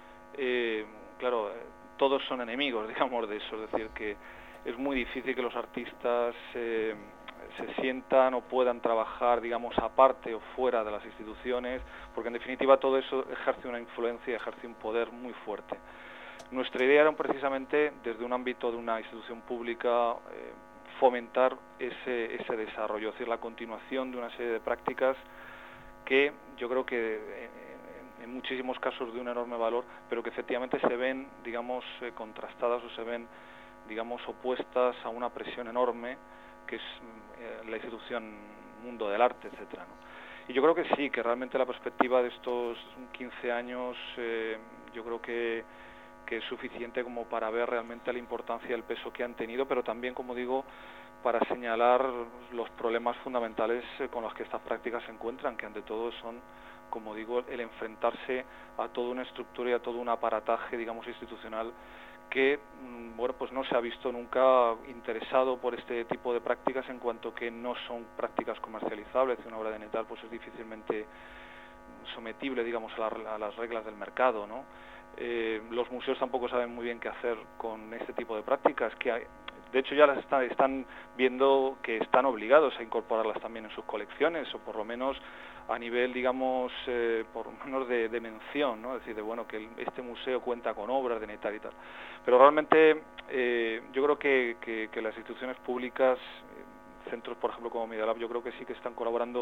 eh, claro, eh, todos son enemigos, digamos, de eso, es decir, que es muy difícil que los artistas eh, se sientan o puedan trabajar, digamos, aparte o fuera de las instituciones, porque en definitiva todo eso ejerce una influencia, ejerce un poder muy fuerte. Nuestra idea era precisamente, desde un ámbito de una institución pública, eh, fomentar ese, ese desarrollo, es decir, la continuación de una serie de prácticas que yo creo que en, en muchísimos casos de un enorme valor, pero que efectivamente se ven, digamos, eh, contrastadas o se ven, digamos, opuestas a una presión enorme que es eh, la institución mundo del arte, etcétera, ¿no? Y yo creo que sí, que realmente la perspectiva de estos quince años eh, yo creo que, que es suficiente como para ver realmente la importancia y el peso que han tenido, pero también, como digo, para señalar los problemas fundamentales eh, con los que estas prácticas se encuentran, que ante todo son, como digo, el enfrentarse a toda una estructura y a todo un aparataje, digamos, institucional que, bueno, pues no se ha visto nunca interesado por este tipo de prácticas en cuanto que no son prácticas comercializables. Una obra de NETAR pues es difícilmente sometible, digamos, a, la, a las reglas del mercado, ¿no? Eh, los museos tampoco saben muy bien qué hacer con este tipo de prácticas, que hay, de hecho ya las está, están viendo que están obligados a incorporarlas también en sus colecciones, o por lo menos a nivel, digamos, eh, por lo menos de, de mención, ¿no? Es decir, de bueno, que el, este museo cuenta con obras de Netar y tal. Pero realmente eh, yo creo que, que, que las instituciones públicas, eh, centros, por ejemplo, como Media Lab, yo creo que sí que están colaborando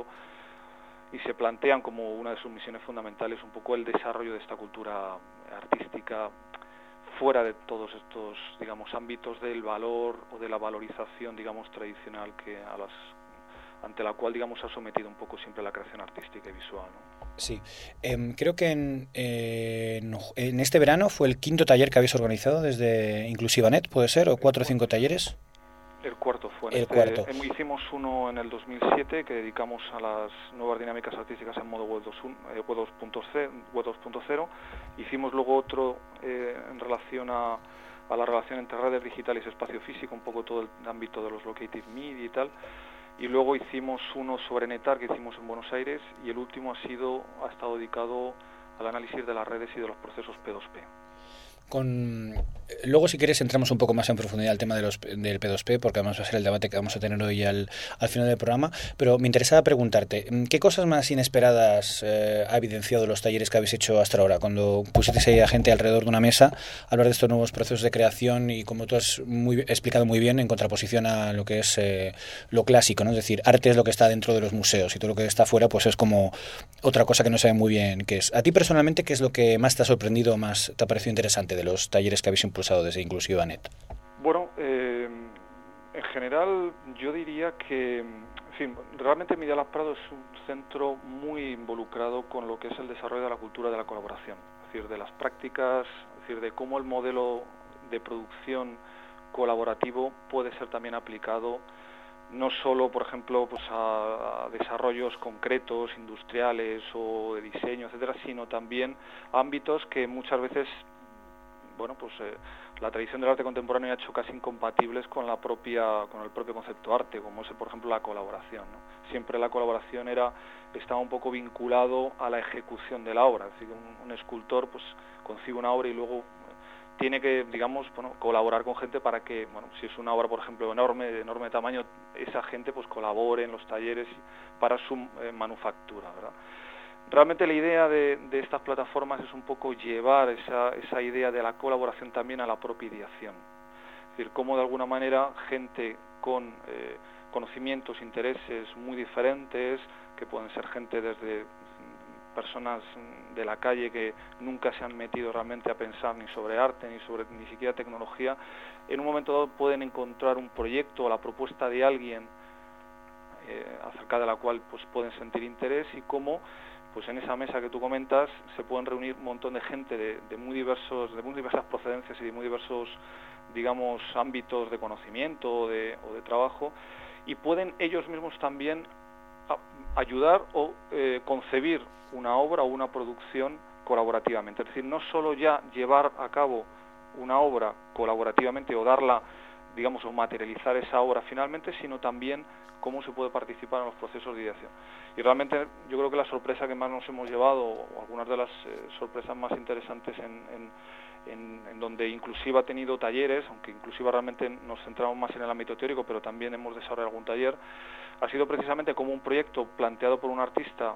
y se plantean como una de sus misiones fundamentales un poco el desarrollo de esta cultura artística fuera de todos estos, digamos, ámbitos del valor o de la valorización, digamos, tradicional que a las ante la cual, digamos, ha sometido un poco siempre la creación artística y visual, ¿no? Sí, eh, creo que en, eh, en, en este verano fue el quinto taller que habéis organizado desde InclusivaNet, ¿puede ser? ¿O cuatro o cinco talleres? El cuarto fue. El este, cuarto. Hicimos uno en el dos mil siete que dedicamos a las nuevas dinámicas artísticas en modo web dos punto cero. Hicimos luego otro eh, en relación a, a la relación entre redes digitales y espacio físico, un poco todo el ámbito de los locative media y tal. Y luego hicimos uno sobre Netar que hicimos en Buenos Aires, y el último ha sido ha estado dedicado al análisis de las redes y de los procesos P dos P. Con... Luego, si quieres, entramos un poco más en profundidad al tema de los, del P dos P, porque además va a ser el debate que vamos a tener hoy al, al final del programa, pero me interesaba preguntarte, ¿qué cosas más inesperadas eh, ha evidenciado los talleres que habéis hecho hasta ahora? Cuando pusisteis ahí a gente alrededor de una mesa a hablar de estos nuevos procesos de creación y, como tú has muy, explicado muy bien, en contraposición a lo que es eh, lo clásico, ¿no? Es decir, arte es lo que está dentro de los museos y todo lo que está fuera pues es como otra cosa que no sabe muy bien qué es. A ti personalmente, ¿qué es lo que más te ha sorprendido o más te ha parecido interesante de los talleres que habéis impulsado desde InclusivaNet? Bueno, eh, en general yo diría que, en fin, realmente Media Lab Prado es un centro muy involucrado con lo que es el desarrollo de la cultura de la colaboración, es decir, de las prácticas, es decir, de cómo el modelo de producción colaborativo puede ser también aplicado no solo, por ejemplo, pues a, a desarrollos concretos, industriales o de diseño, etcétera, sino también a ámbitos que muchas veces, bueno, pues eh, la tradición del arte contemporáneo ha hecho casi incompatibles con la propia, con el propio concepto arte, como es, por ejemplo, la colaboración, ¿no? Siempre la colaboración era, estaba un poco vinculado a la ejecución de la obra, es decir, un, un escultor pues concibe una obra y luego tiene que, digamos, bueno, colaborar con gente para que, bueno, si es una obra, por ejemplo, enorme, de enorme tamaño, esa gente pues colabore en los talleres para su eh, manufactura, ¿verdad? Realmente la idea de, de estas plataformas es un poco llevar esa, esa idea de la colaboración también a la propia ideación. Es decir, cómo de alguna manera gente con eh, conocimientos, intereses muy diferentes, que pueden ser gente desde personas de la calle que nunca se han metido realmente a pensar ni sobre arte ni sobre ni siquiera tecnología, en un momento dado pueden encontrar un proyecto o la propuesta de alguien eh, acerca de la cual pues pueden sentir interés, y cómo pues en esa mesa que tú comentas se pueden reunir un montón de gente de, de muy diversos de muy diversas procedencias y de muy diversos, digamos, ámbitos de conocimiento o de, o de trabajo, y pueden ellos mismos también a, ayudar o eh, concebir una obra o una producción colaborativamente. Es decir, no solo ya llevar a cabo una obra colaborativamente o darla, digamos, o materializar esa obra finalmente, sino también cómo se puede participar en los procesos de ideación. Y realmente yo creo que la sorpresa que más nos hemos llevado, o algunas de las eh, sorpresas más interesantes en, en, en, en donde Inclusiva ha tenido talleres, aunque Inclusiva realmente nos centramos más en el ámbito teórico, pero también hemos desarrollado algún taller, ha sido precisamente como un proyecto planteado por un artista,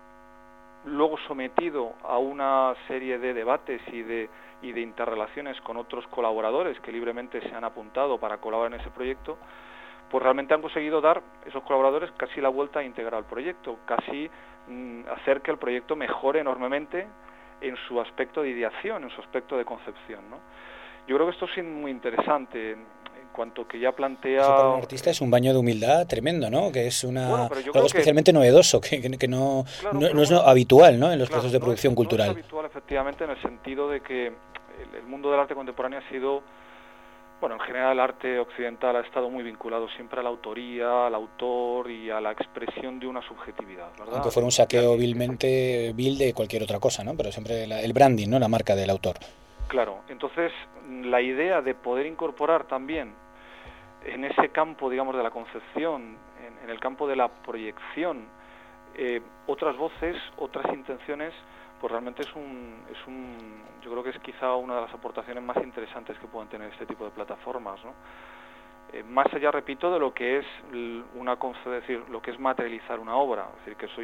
luego sometido a una serie de debates y de, y de interrelaciones con otros colaboradores que libremente se han apuntado para colaborar en ese proyecto, pues realmente han conseguido dar, esos colaboradores, casi la vuelta íntegra al proyecto, casi mmm, hacer que el proyecto mejore enormemente en su aspecto de ideación, en su aspecto de concepción, ¿no? Yo creo que esto es muy interesante, en cuanto que ya plantea... Eso para un artista es un baño de humildad tremendo, ¿no? Que es una bueno, pero yo algo creo especialmente que... novedoso, que, que, que no, claro, no, no es bueno, habitual, ¿no? En los claro, procesos de no producción es, cultural. No es habitual, efectivamente, en el sentido de que el, el mundo del arte contemporáneo ha sido... Bueno, en general el arte occidental ha estado muy vinculado siempre a la autoría, al autor y a la expresión de una subjetividad, ¿verdad? Aunque fuera un saqueo vilmente vil de cualquier otra cosa, ¿no? Pero siempre la, el branding, ¿no? La marca del autor. Claro, entonces la idea de poder incorporar también en ese campo, digamos, de la concepción, en, en el campo de la proyección, eh, otras voces, otras intenciones, pues realmente es un, es un, yo creo que es quizá una de las aportaciones más interesantes que pueden tener este tipo de plataformas, ¿no? Eh, más allá, repito, de lo que es una, es decir, lo que es materializar una obra, es decir, que eso ya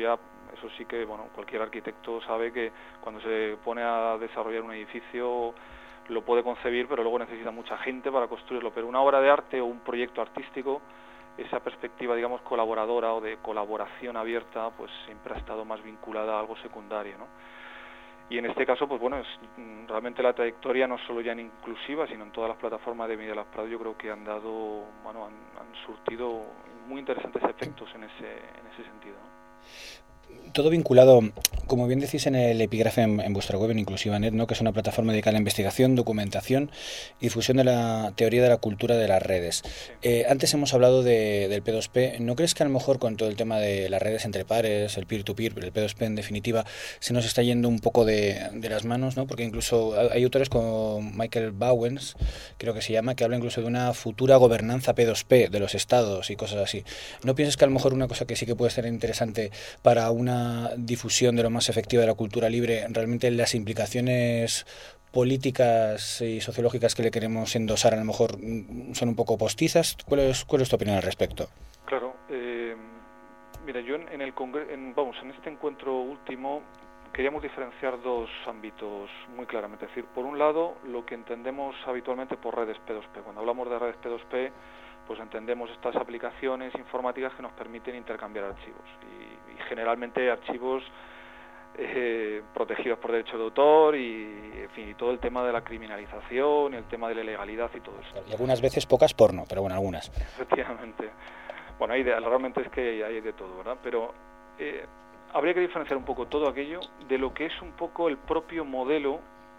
Eso sí que, bueno, cualquier arquitecto sabe que cuando se pone a desarrollar un edificio lo puede concebir, pero luego necesita mucha gente para construirlo. Pero una obra de arte o un proyecto artístico, esa perspectiva, digamos, colaboradora o de colaboración abierta, pues siempre ha estado más vinculada a algo secundario, ¿no? Y en este caso, pues bueno, es realmente la trayectoria no solo ya en Inclusiva, sino en todas las plataformas de Media Lab Prado, yo creo que han dado, bueno, han, han surtido muy interesantes efectos en ese, en ese sentido, ¿no? Todo vinculado, como bien decís en el epígrafe en, en vuestra web, en Inclusiva punto net, ¿no?, que es una plataforma dedicada a la investigación, documentación y difusión de la teoría de la cultura de las redes. Eh, antes hemos hablado de, del P dos P. ¿No crees que a lo mejor con todo el tema de las redes entre pares, el peer-to-peer, el P dos P en definitiva, se nos está yendo un poco de, de las manos, ¿no? Porque incluso hay autores como Michael Bowens, creo que se llama, que habla incluso de una futura gobernanza P dos P de los estados y cosas así. ¿No piensas que a lo mejor una cosa que sí que puede ser interesante para una difusión de lo más efectiva de la cultura libre, realmente las implicaciones políticas y sociológicas que le queremos endosar a lo mejor son un poco postizas? ¿Cuál es, cuál es tu opinión al respecto? Claro, eh, mira, yo en, en el congre- en, vamos, en este encuentro último queríamos diferenciar dos ámbitos muy claramente. Es decir, por un lado, lo que entendemos habitualmente por redes P dos P. Cuando hablamos de redes P dos P, pues entendemos estas aplicaciones informáticas que nos permiten intercambiar archivos y, y generalmente archivos eh, protegidos por derecho de autor y, en fin, y todo el tema de la criminalización, el tema de la ilegalidad y todo eso. Y algunas veces pocas porno, pero bueno, algunas. Efectivamente. Bueno, hay de, realmente es que hay de todo, ¿verdad? Pero eh, habría que diferenciar un poco todo aquello de lo que es un poco el propio modelo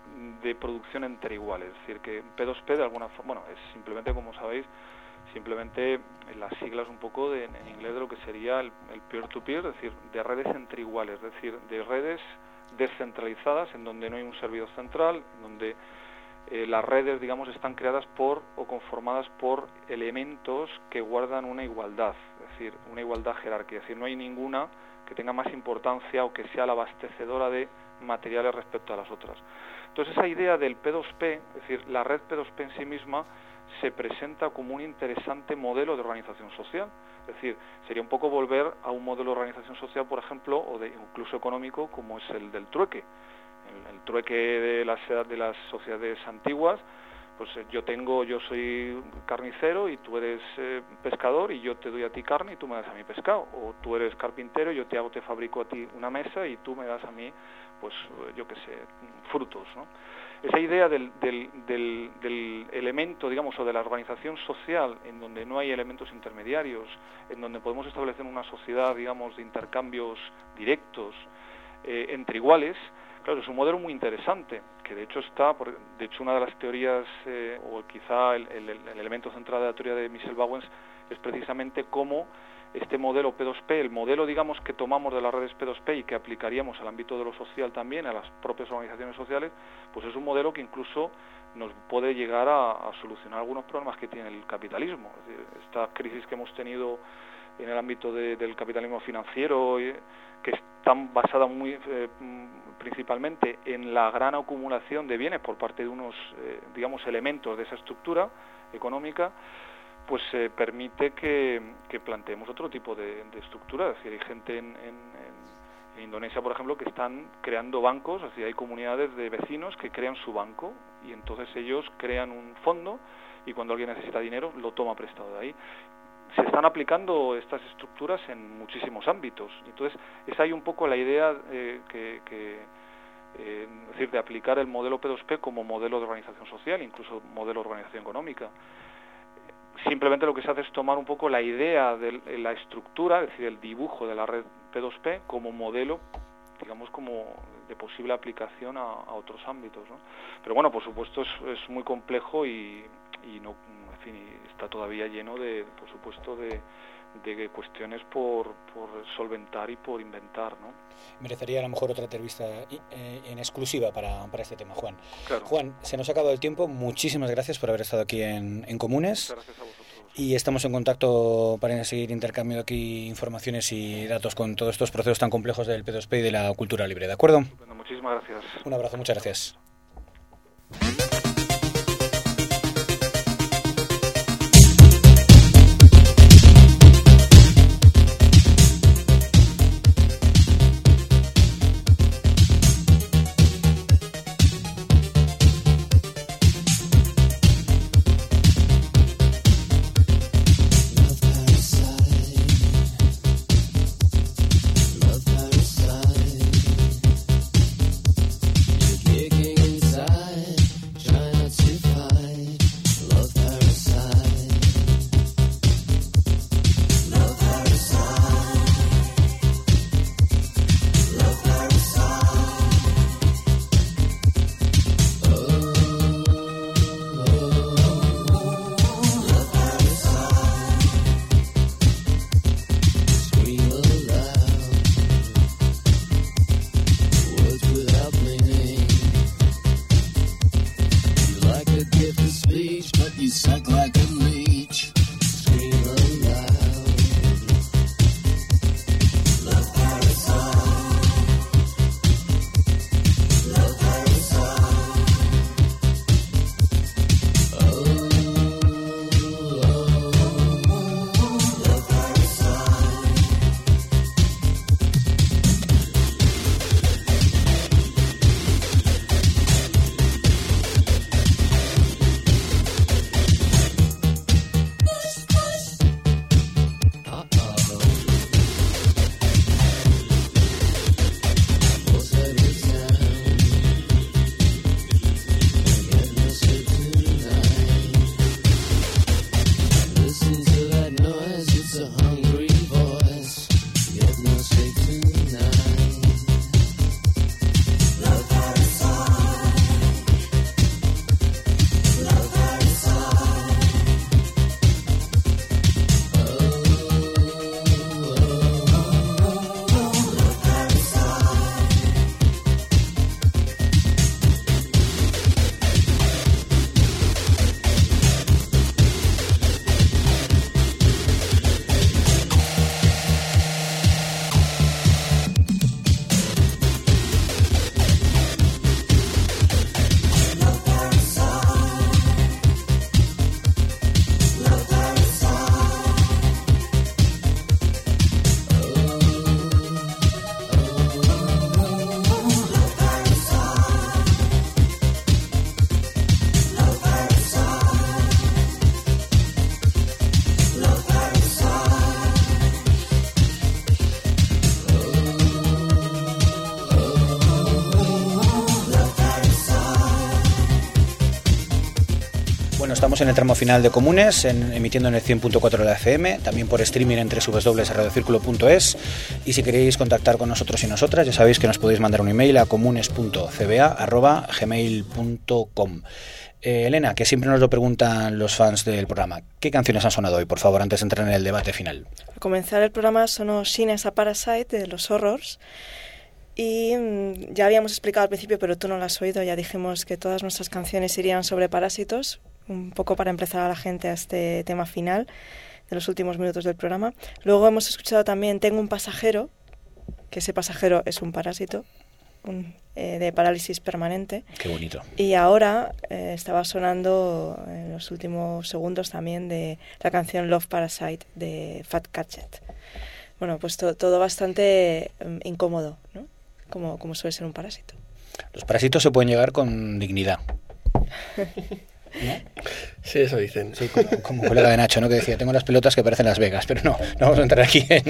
de producción entre iguales. Es decir, que P dos P de alguna forma, bueno, es simplemente, como sabéis, simplemente las siglas un poco de, en inglés de lo que sería el, el peer-to-peer, es decir, de redes entre iguales, es decir, de redes descentralizadas en donde no hay un servidor central, en donde eh, las redes, digamos, están creadas por o conformadas por elementos que guardan una igualdad, es decir, una igualdad jerárquica, es decir, no hay ninguna que tenga más importancia o que sea la abastecedora de materiales respecto a las otras. Entonces esa idea del P dos P, es decir, la red P dos P en sí misma, se presenta como un interesante modelo de organización social. Es decir, sería un poco volver a un modelo de organización social, por ejemplo, o de incluso económico, como es el del trueque. El, el trueque de las, de las sociedades antiguas, pues yo tengo, yo soy carnicero y tú eres eh, pescador y yo te doy a ti carne y tú me das a mí pescado. O tú eres carpintero y yo te hago, te fabrico a ti una mesa y tú me das a mí, pues yo qué sé, frutos, ¿no? Esa idea del, del, del, del elemento, digamos, o de la organización social, en donde no hay elementos intermediarios, en donde podemos establecer una sociedad, digamos, de intercambios directos eh, entre iguales, claro, es un modelo muy interesante, que de hecho está, por, de hecho una de las teorías, eh, o quizá el, el, el elemento central de la teoría de Michel Bowens, es precisamente cómo este modelo P dos P, el modelo, digamos, que tomamos de las redes P dos P y que aplicaríamos al ámbito de lo social también, a las propias organizaciones sociales, pues es un modelo que incluso nos puede llegar a, a solucionar algunos problemas que tiene el capitalismo. Es decir, esta crisis que hemos tenido en el ámbito de, del capitalismo financiero, eh, que está basada muy eh, principalmente en la gran acumulación de bienes por parte de unos, eh, digamos, elementos de esa estructura económica, pues eh, permite que, que planteemos otro tipo de, de estructura. Es decir, hay gente en, en, en Indonesia, por ejemplo, que están creando bancos, es decir, hay comunidades de vecinos que crean su banco y entonces ellos crean un fondo y cuando alguien necesita dinero lo toma prestado de ahí. Se están aplicando estas estructuras en muchísimos ámbitos. Entonces, es ahí un poco la idea eh, que... que eh, es decir, de aplicar el modelo P dos P como modelo de organización social, incluso modelo de organización económica. Simplemente lo que se hace es tomar un poco la idea de la estructura, es decir, el dibujo de la red P dos P como modelo, digamos, como de posible aplicación a, a otros ámbitos, ¿no? Pero bueno, por supuesto es, es muy complejo y, y no, en fin, está todavía lleno de, por supuesto, de, de cuestiones por, por solventar y por inventar, ¿no? Merecería a lo mejor otra entrevista eh, en exclusiva para, para este tema, Juan. Claro. Juan, se nos ha acabado el tiempo. Muchísimas gracias por haber estado aquí en, en Comunes. Muchas gracias a vosotros. Y estamos en contacto para seguir intercambiando aquí informaciones y datos con todos estos procesos tan complejos del P dos P y de la cultura libre, ¿de acuerdo? Bueno, muchísimas gracias. Un abrazo, muchas gracias. en el tramo final de Comunes, en, emitiendo en el cien punto cuatro de la F M, también por streaming en doble u doble u doble u punto radio círculo punto es, y si queréis contactar con nosotros y nosotras, ya sabéis que nos podéis mandar un email a comunes punto c b a arroba gmail punto com. Eh, Elena, que siempre nos lo preguntan los fans del programa, ¿qué canciones han sonado hoy, por favor, antes de entrar en el debate final? Al comenzar el programa sonó Shin as a Parasite de los Horrors. Y mmm, ya habíamos explicado al principio, pero tú no lo has oído, ya dijimos que todas nuestras canciones irían sobre parásitos, un poco para empezar a la gente a este tema final de los últimos minutos del programa. Luego hemos escuchado también Tengo un pasajero, que ese pasajero es un parásito, un, eh, de parálisis permanente. Qué bonito. Y ahora eh, estaba sonando en los últimos segundos también de la canción Love Parasite de Fat Catchet. Bueno, pues to- todo bastante um, incómodo, ¿no? Como, como suele ser un parásito. Los parásitos se pueden llegar con dignidad. ¿No? Sí, eso dicen. Sí, como, como colega de Nacho, ¿no? Que decía, tengo las pelotas que parecen Las Vegas, pero no, no vamos a entrar aquí en,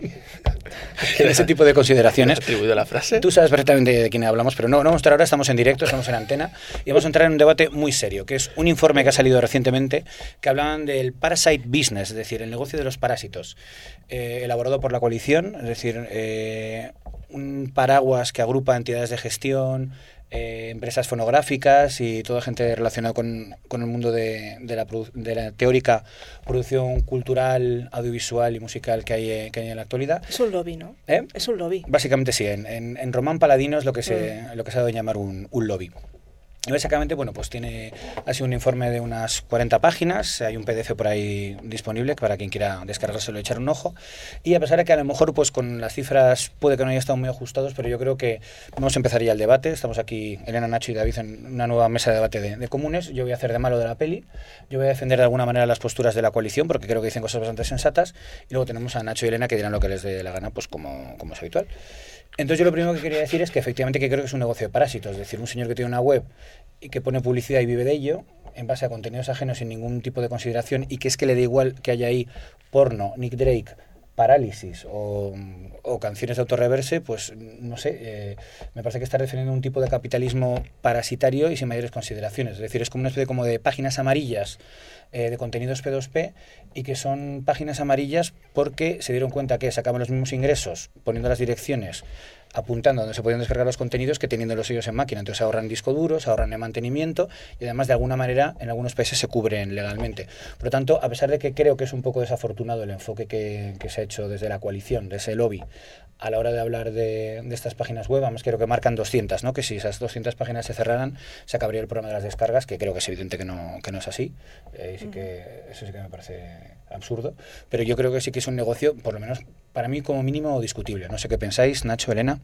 en ese tipo de consideraciones. ¿Has atribuido la frase? Tú sabes perfectamente de quién hablamos, pero no, no vamos a entrar ahora, estamos en directo, estamos en antena, y vamos a entrar en un debate muy serio, que es un informe que ha salido recientemente, que hablaban del parasite business, es decir, el negocio de los parásitos, eh, elaborado por la coalición, es decir, eh, un paraguas que agrupa entidades de gestión, Eh, empresas fonográficas y toda gente relacionada con, con el mundo de, de, la, de la teórica producción cultural, audiovisual y musical que hay, eh, que hay en la actualidad. Es un lobby, ¿no? ¿Eh? Es un lobby. Básicamente sí, en, en, en Román Paladino es lo que se, mm. lo que se ha dado a llamar un, un lobby. Y básicamente, bueno, pues tiene ha sido un informe de unas cuarenta páginas, hay un P D F por ahí disponible para quien quiera descargárselo y echar un ojo. Y a pesar de que a lo mejor pues con las cifras puede que no haya estado muy ajustados, pero yo creo que vamos a empezar ya el debate. Estamos aquí, Elena, Nacho y David, en una nueva mesa de debate de, de comunes. Yo voy a hacer de malo de la peli, yo voy a defender de alguna manera las posturas de la coalición, porque creo que dicen cosas bastante sensatas. Y luego tenemos a Nacho y Elena que dirán lo que les dé la gana, pues como, como es habitual. Entonces yo lo primero que quería decir es que efectivamente que creo que es un negocio de parásitos, es decir, un señor que tiene una web y que pone publicidad y vive de ello en base a contenidos ajenos sin ningún tipo de consideración, y que es que le da igual que haya ahí porno, Nick Drake, parálisis o, o canciones de autorreverse, pues no sé, eh, me parece que está defendiendo un tipo de capitalismo parasitario y sin mayores consideraciones. Es decir, es como una especie como de páginas amarillas eh, de contenidos P dos P, y que son páginas amarillas porque se dieron cuenta que sacaban los mismos ingresos poniendo las direcciones, apuntando donde se podían descargar los contenidos, que teniéndolos ellos en máquina. Entonces ahorran disco duro, se ahorran en mantenimiento y además de alguna manera en algunos países se cubren legalmente. Por lo tanto, a pesar de que creo que es un poco desafortunado el enfoque que, que se ha hecho desde la coalición, de ese lobby, a la hora de hablar de, de estas páginas web, además creo que marcan doscientas, ¿no? Que si esas doscientas páginas se cerraran, se acabaría el problema de las descargas, que creo que es evidente que no, que no es así. Eh, sí que, eso sí que me parece absurdo, pero yo creo que sí que es un negocio, por lo menos para mí como mínimo, discutible. No sé qué pensáis, Nacho, Elena.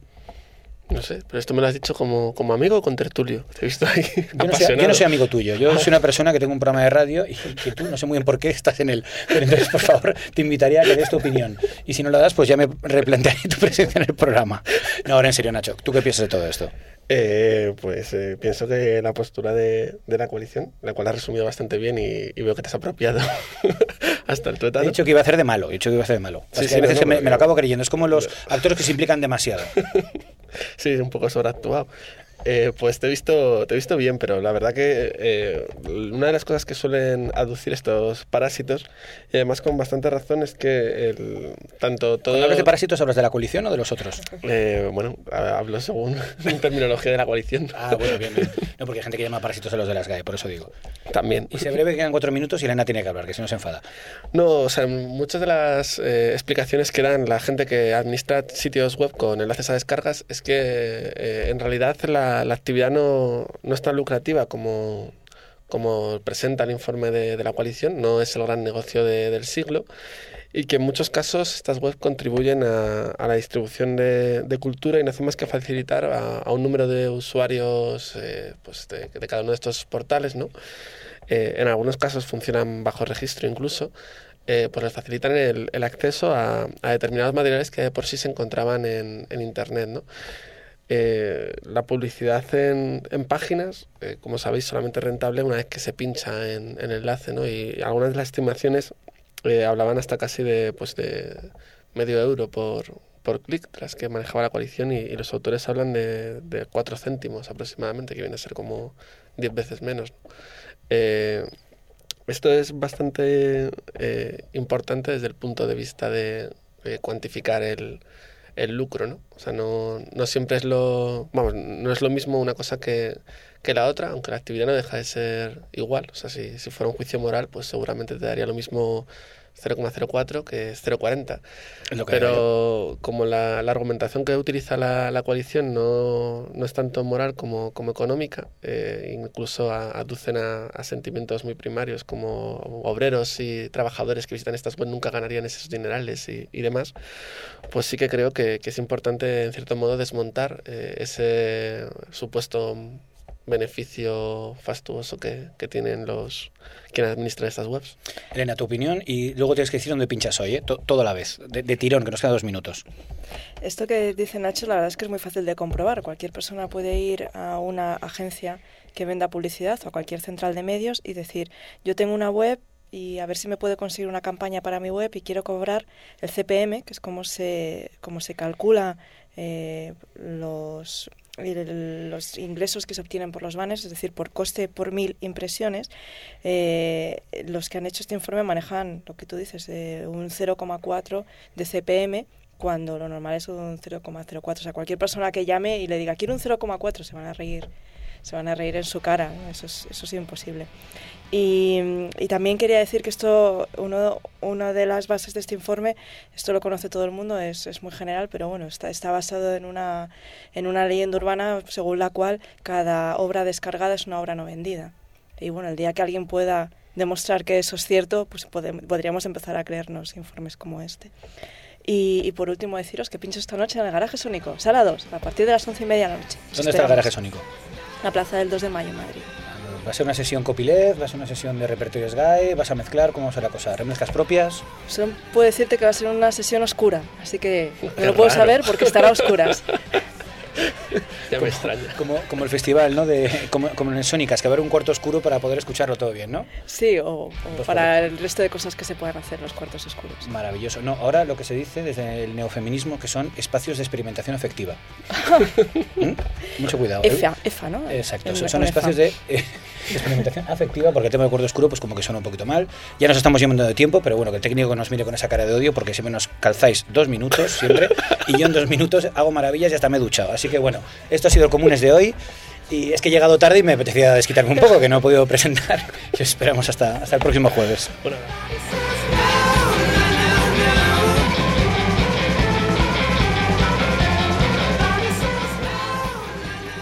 No sé, pero esto me lo has dicho como, como amigo o con tertulio. Te he visto ahí yo no, soy, yo no soy amigo tuyo, yo soy una persona que tengo un programa de radio y que tú no sé muy bien por qué estás en él. Pero entonces, por favor, te invitaría a que des tu opinión. Y si no la das, pues ya me replantearé tu presencia en el programa. No, ahora en serio, Nacho, ¿tú qué piensas de todo esto? Eh, pues eh, pienso que la postura de, de la coalición, la cual has resumido bastante bien y, y veo que te has apropiado hasta el tuétano. He dicho que iba a hacer de malo, he dicho que iba a hacer de malo. Sí, sí, a veces no, no, que me, porque... me lo acabo creyendo, es como los actores que se implican demasiado. Sí, es un poco sobreactuado. Eh, pues te he visto te he visto bien, pero la verdad que eh, una de las cosas que suelen aducir estos parásitos, y además con bastante razón, es que el, tanto todo... Cuando hablas de parásitos, ¿hablas de la coalición o de los otros? Eh, bueno, hablo según terminología de la coalición. Ah, bueno, bien, bien. No, porque hay gente que llama parásitos a los de las G A E, por eso digo. También. Y se breve, quedan cuatro minutos y Elena tiene que hablar, que si no se enfada. No, o sea, muchas de las eh, explicaciones que dan la gente que administra sitios web con enlaces a descargas es que eh, en realidad la, la actividad no no es tan lucrativa como, como presenta el informe de, de la coalición, no es el gran negocio de, del siglo, y que en muchos casos estas webs contribuyen a, a la distribución de, de cultura y no hacen más que facilitar a, a un número de usuarios eh, pues de, de cada uno de estos portales, ¿no? Eh, en algunos casos funcionan bajo registro incluso, eh, pues les facilitan el, el acceso a, a determinados materiales que de por sí se encontraban en, en Internet, ¿no? Eh, la publicidad en, en páginas, eh, como sabéis, solamente es rentable una vez que se pincha en, en el enlace, ¿no? Y algunas de las estimaciones eh, hablaban hasta casi de, pues de medio euro por, por clic, las que manejaba la coalición, y, y los autores hablan de, de cuatro céntimos aproximadamente, que viene a ser como diez veces menos, ¿no? Eh, esto es bastante eh, importante desde el punto de vista de, de cuantificar el, el lucro, ¿no? O sea, no, no siempre es lo... Vamos, no es lo mismo una cosa que, que la otra, aunque la actividad no deja de ser igual. O sea, si, si fuera un juicio moral, pues seguramente te daría lo mismo cero coma cero cuatro que cero coma cuarenta. Pero como la, la argumentación que utiliza la, la coalición no, no es tanto moral como, como económica, eh, incluso a, aducen a, a sentimientos muy primarios como obreros y trabajadores que visitan estas webs nunca ganarían esos dinerales y, y demás, pues sí que creo que, que es importante en cierto modo desmontar eh, ese supuesto beneficio fastuoso que, que tienen los quienes administran estas webs. Elena, tu opinión, y luego tienes que decir dónde pinchas hoy, ¿eh? Todo a la vez, de, de tirón, que nos quedan dos minutos. Esto que dice Nacho, la verdad es que es muy fácil de comprobar. Cualquier persona puede ir a una agencia que venda publicidad o a cualquier central de medios y decir, yo tengo una web y a ver si me puedo conseguir una campaña para mi web y quiero cobrar el C P M, que es como se, como se calcula eh, los... los ingresos que se obtienen por los banners, es decir, por coste por mil impresiones. Eh, los que han hecho este informe manejan lo que tú dices, eh, un cero coma cuatro de C P M, cuando lo normal es un cero coma cero cuatro. O sea, cualquier persona que llame y le diga quiero un cero coma cuatro, se van a reír, se van a reír en su cara, ¿no? Eso es, eso es imposible. Y, y también quería decir que esto, uno, una de las bases de este informe, esto lo conoce todo el mundo, es, es muy general, pero bueno, está, está basado en una, en una leyenda urbana según la cual cada obra descargada es una obra no vendida. Y bueno, el día que alguien pueda demostrar que eso es cierto, pues podemos, podríamos empezar a creernos informes como este. Y, y por último deciros que pincho esta noche en el Garaje Sónico, sala dos, a partir de las once y media de la noche. ¿Dónde está el Garaje Sónico? La plaza del dos de mayo en Madrid. ¿Va a ser una sesión copyleft? ¿Va a ser una sesión de repertorio Sky? ¿Vas a mezclar? ¿Cómo va a ser la cosa? ¿Remezclas propias? Solo puedo decirte que va a ser una sesión oscura, así que no lo puedo saber porque estará a oscuras. Ya me extraña. Como, como el festival, ¿no? De, como, como en el Sónicas, que va a haber un cuarto oscuro para poder escucharlo todo bien, ¿no? Sí, o, o para el resto de cosas que se puedan hacer en los cuartos oscuros. Maravilloso. No, ahora lo que se dice desde el neofeminismo que son espacios de experimentación afectiva. ¿Mm? Mucho cuidado. E F A, E F A, ¿no? Exacto, En, son, en son espacios de eh, experimentación afectiva, porque el tema del cuarto oscuro pues como que suena un poquito mal. Ya nos estamos llevando de tiempo, pero bueno, que el técnico nos mire con esa cara de odio, porque siempre nos calzáis dos minutos, siempre, y yo en dos minutos hago maravillas y hasta me he duchado. Así que bueno, esto ha sido el Comunes de hoy. Y es que he llegado tarde y me apetecía desquitarme un poco, que no he podido presentar. Y os esperamos hasta, hasta el próximo jueves. Bueno.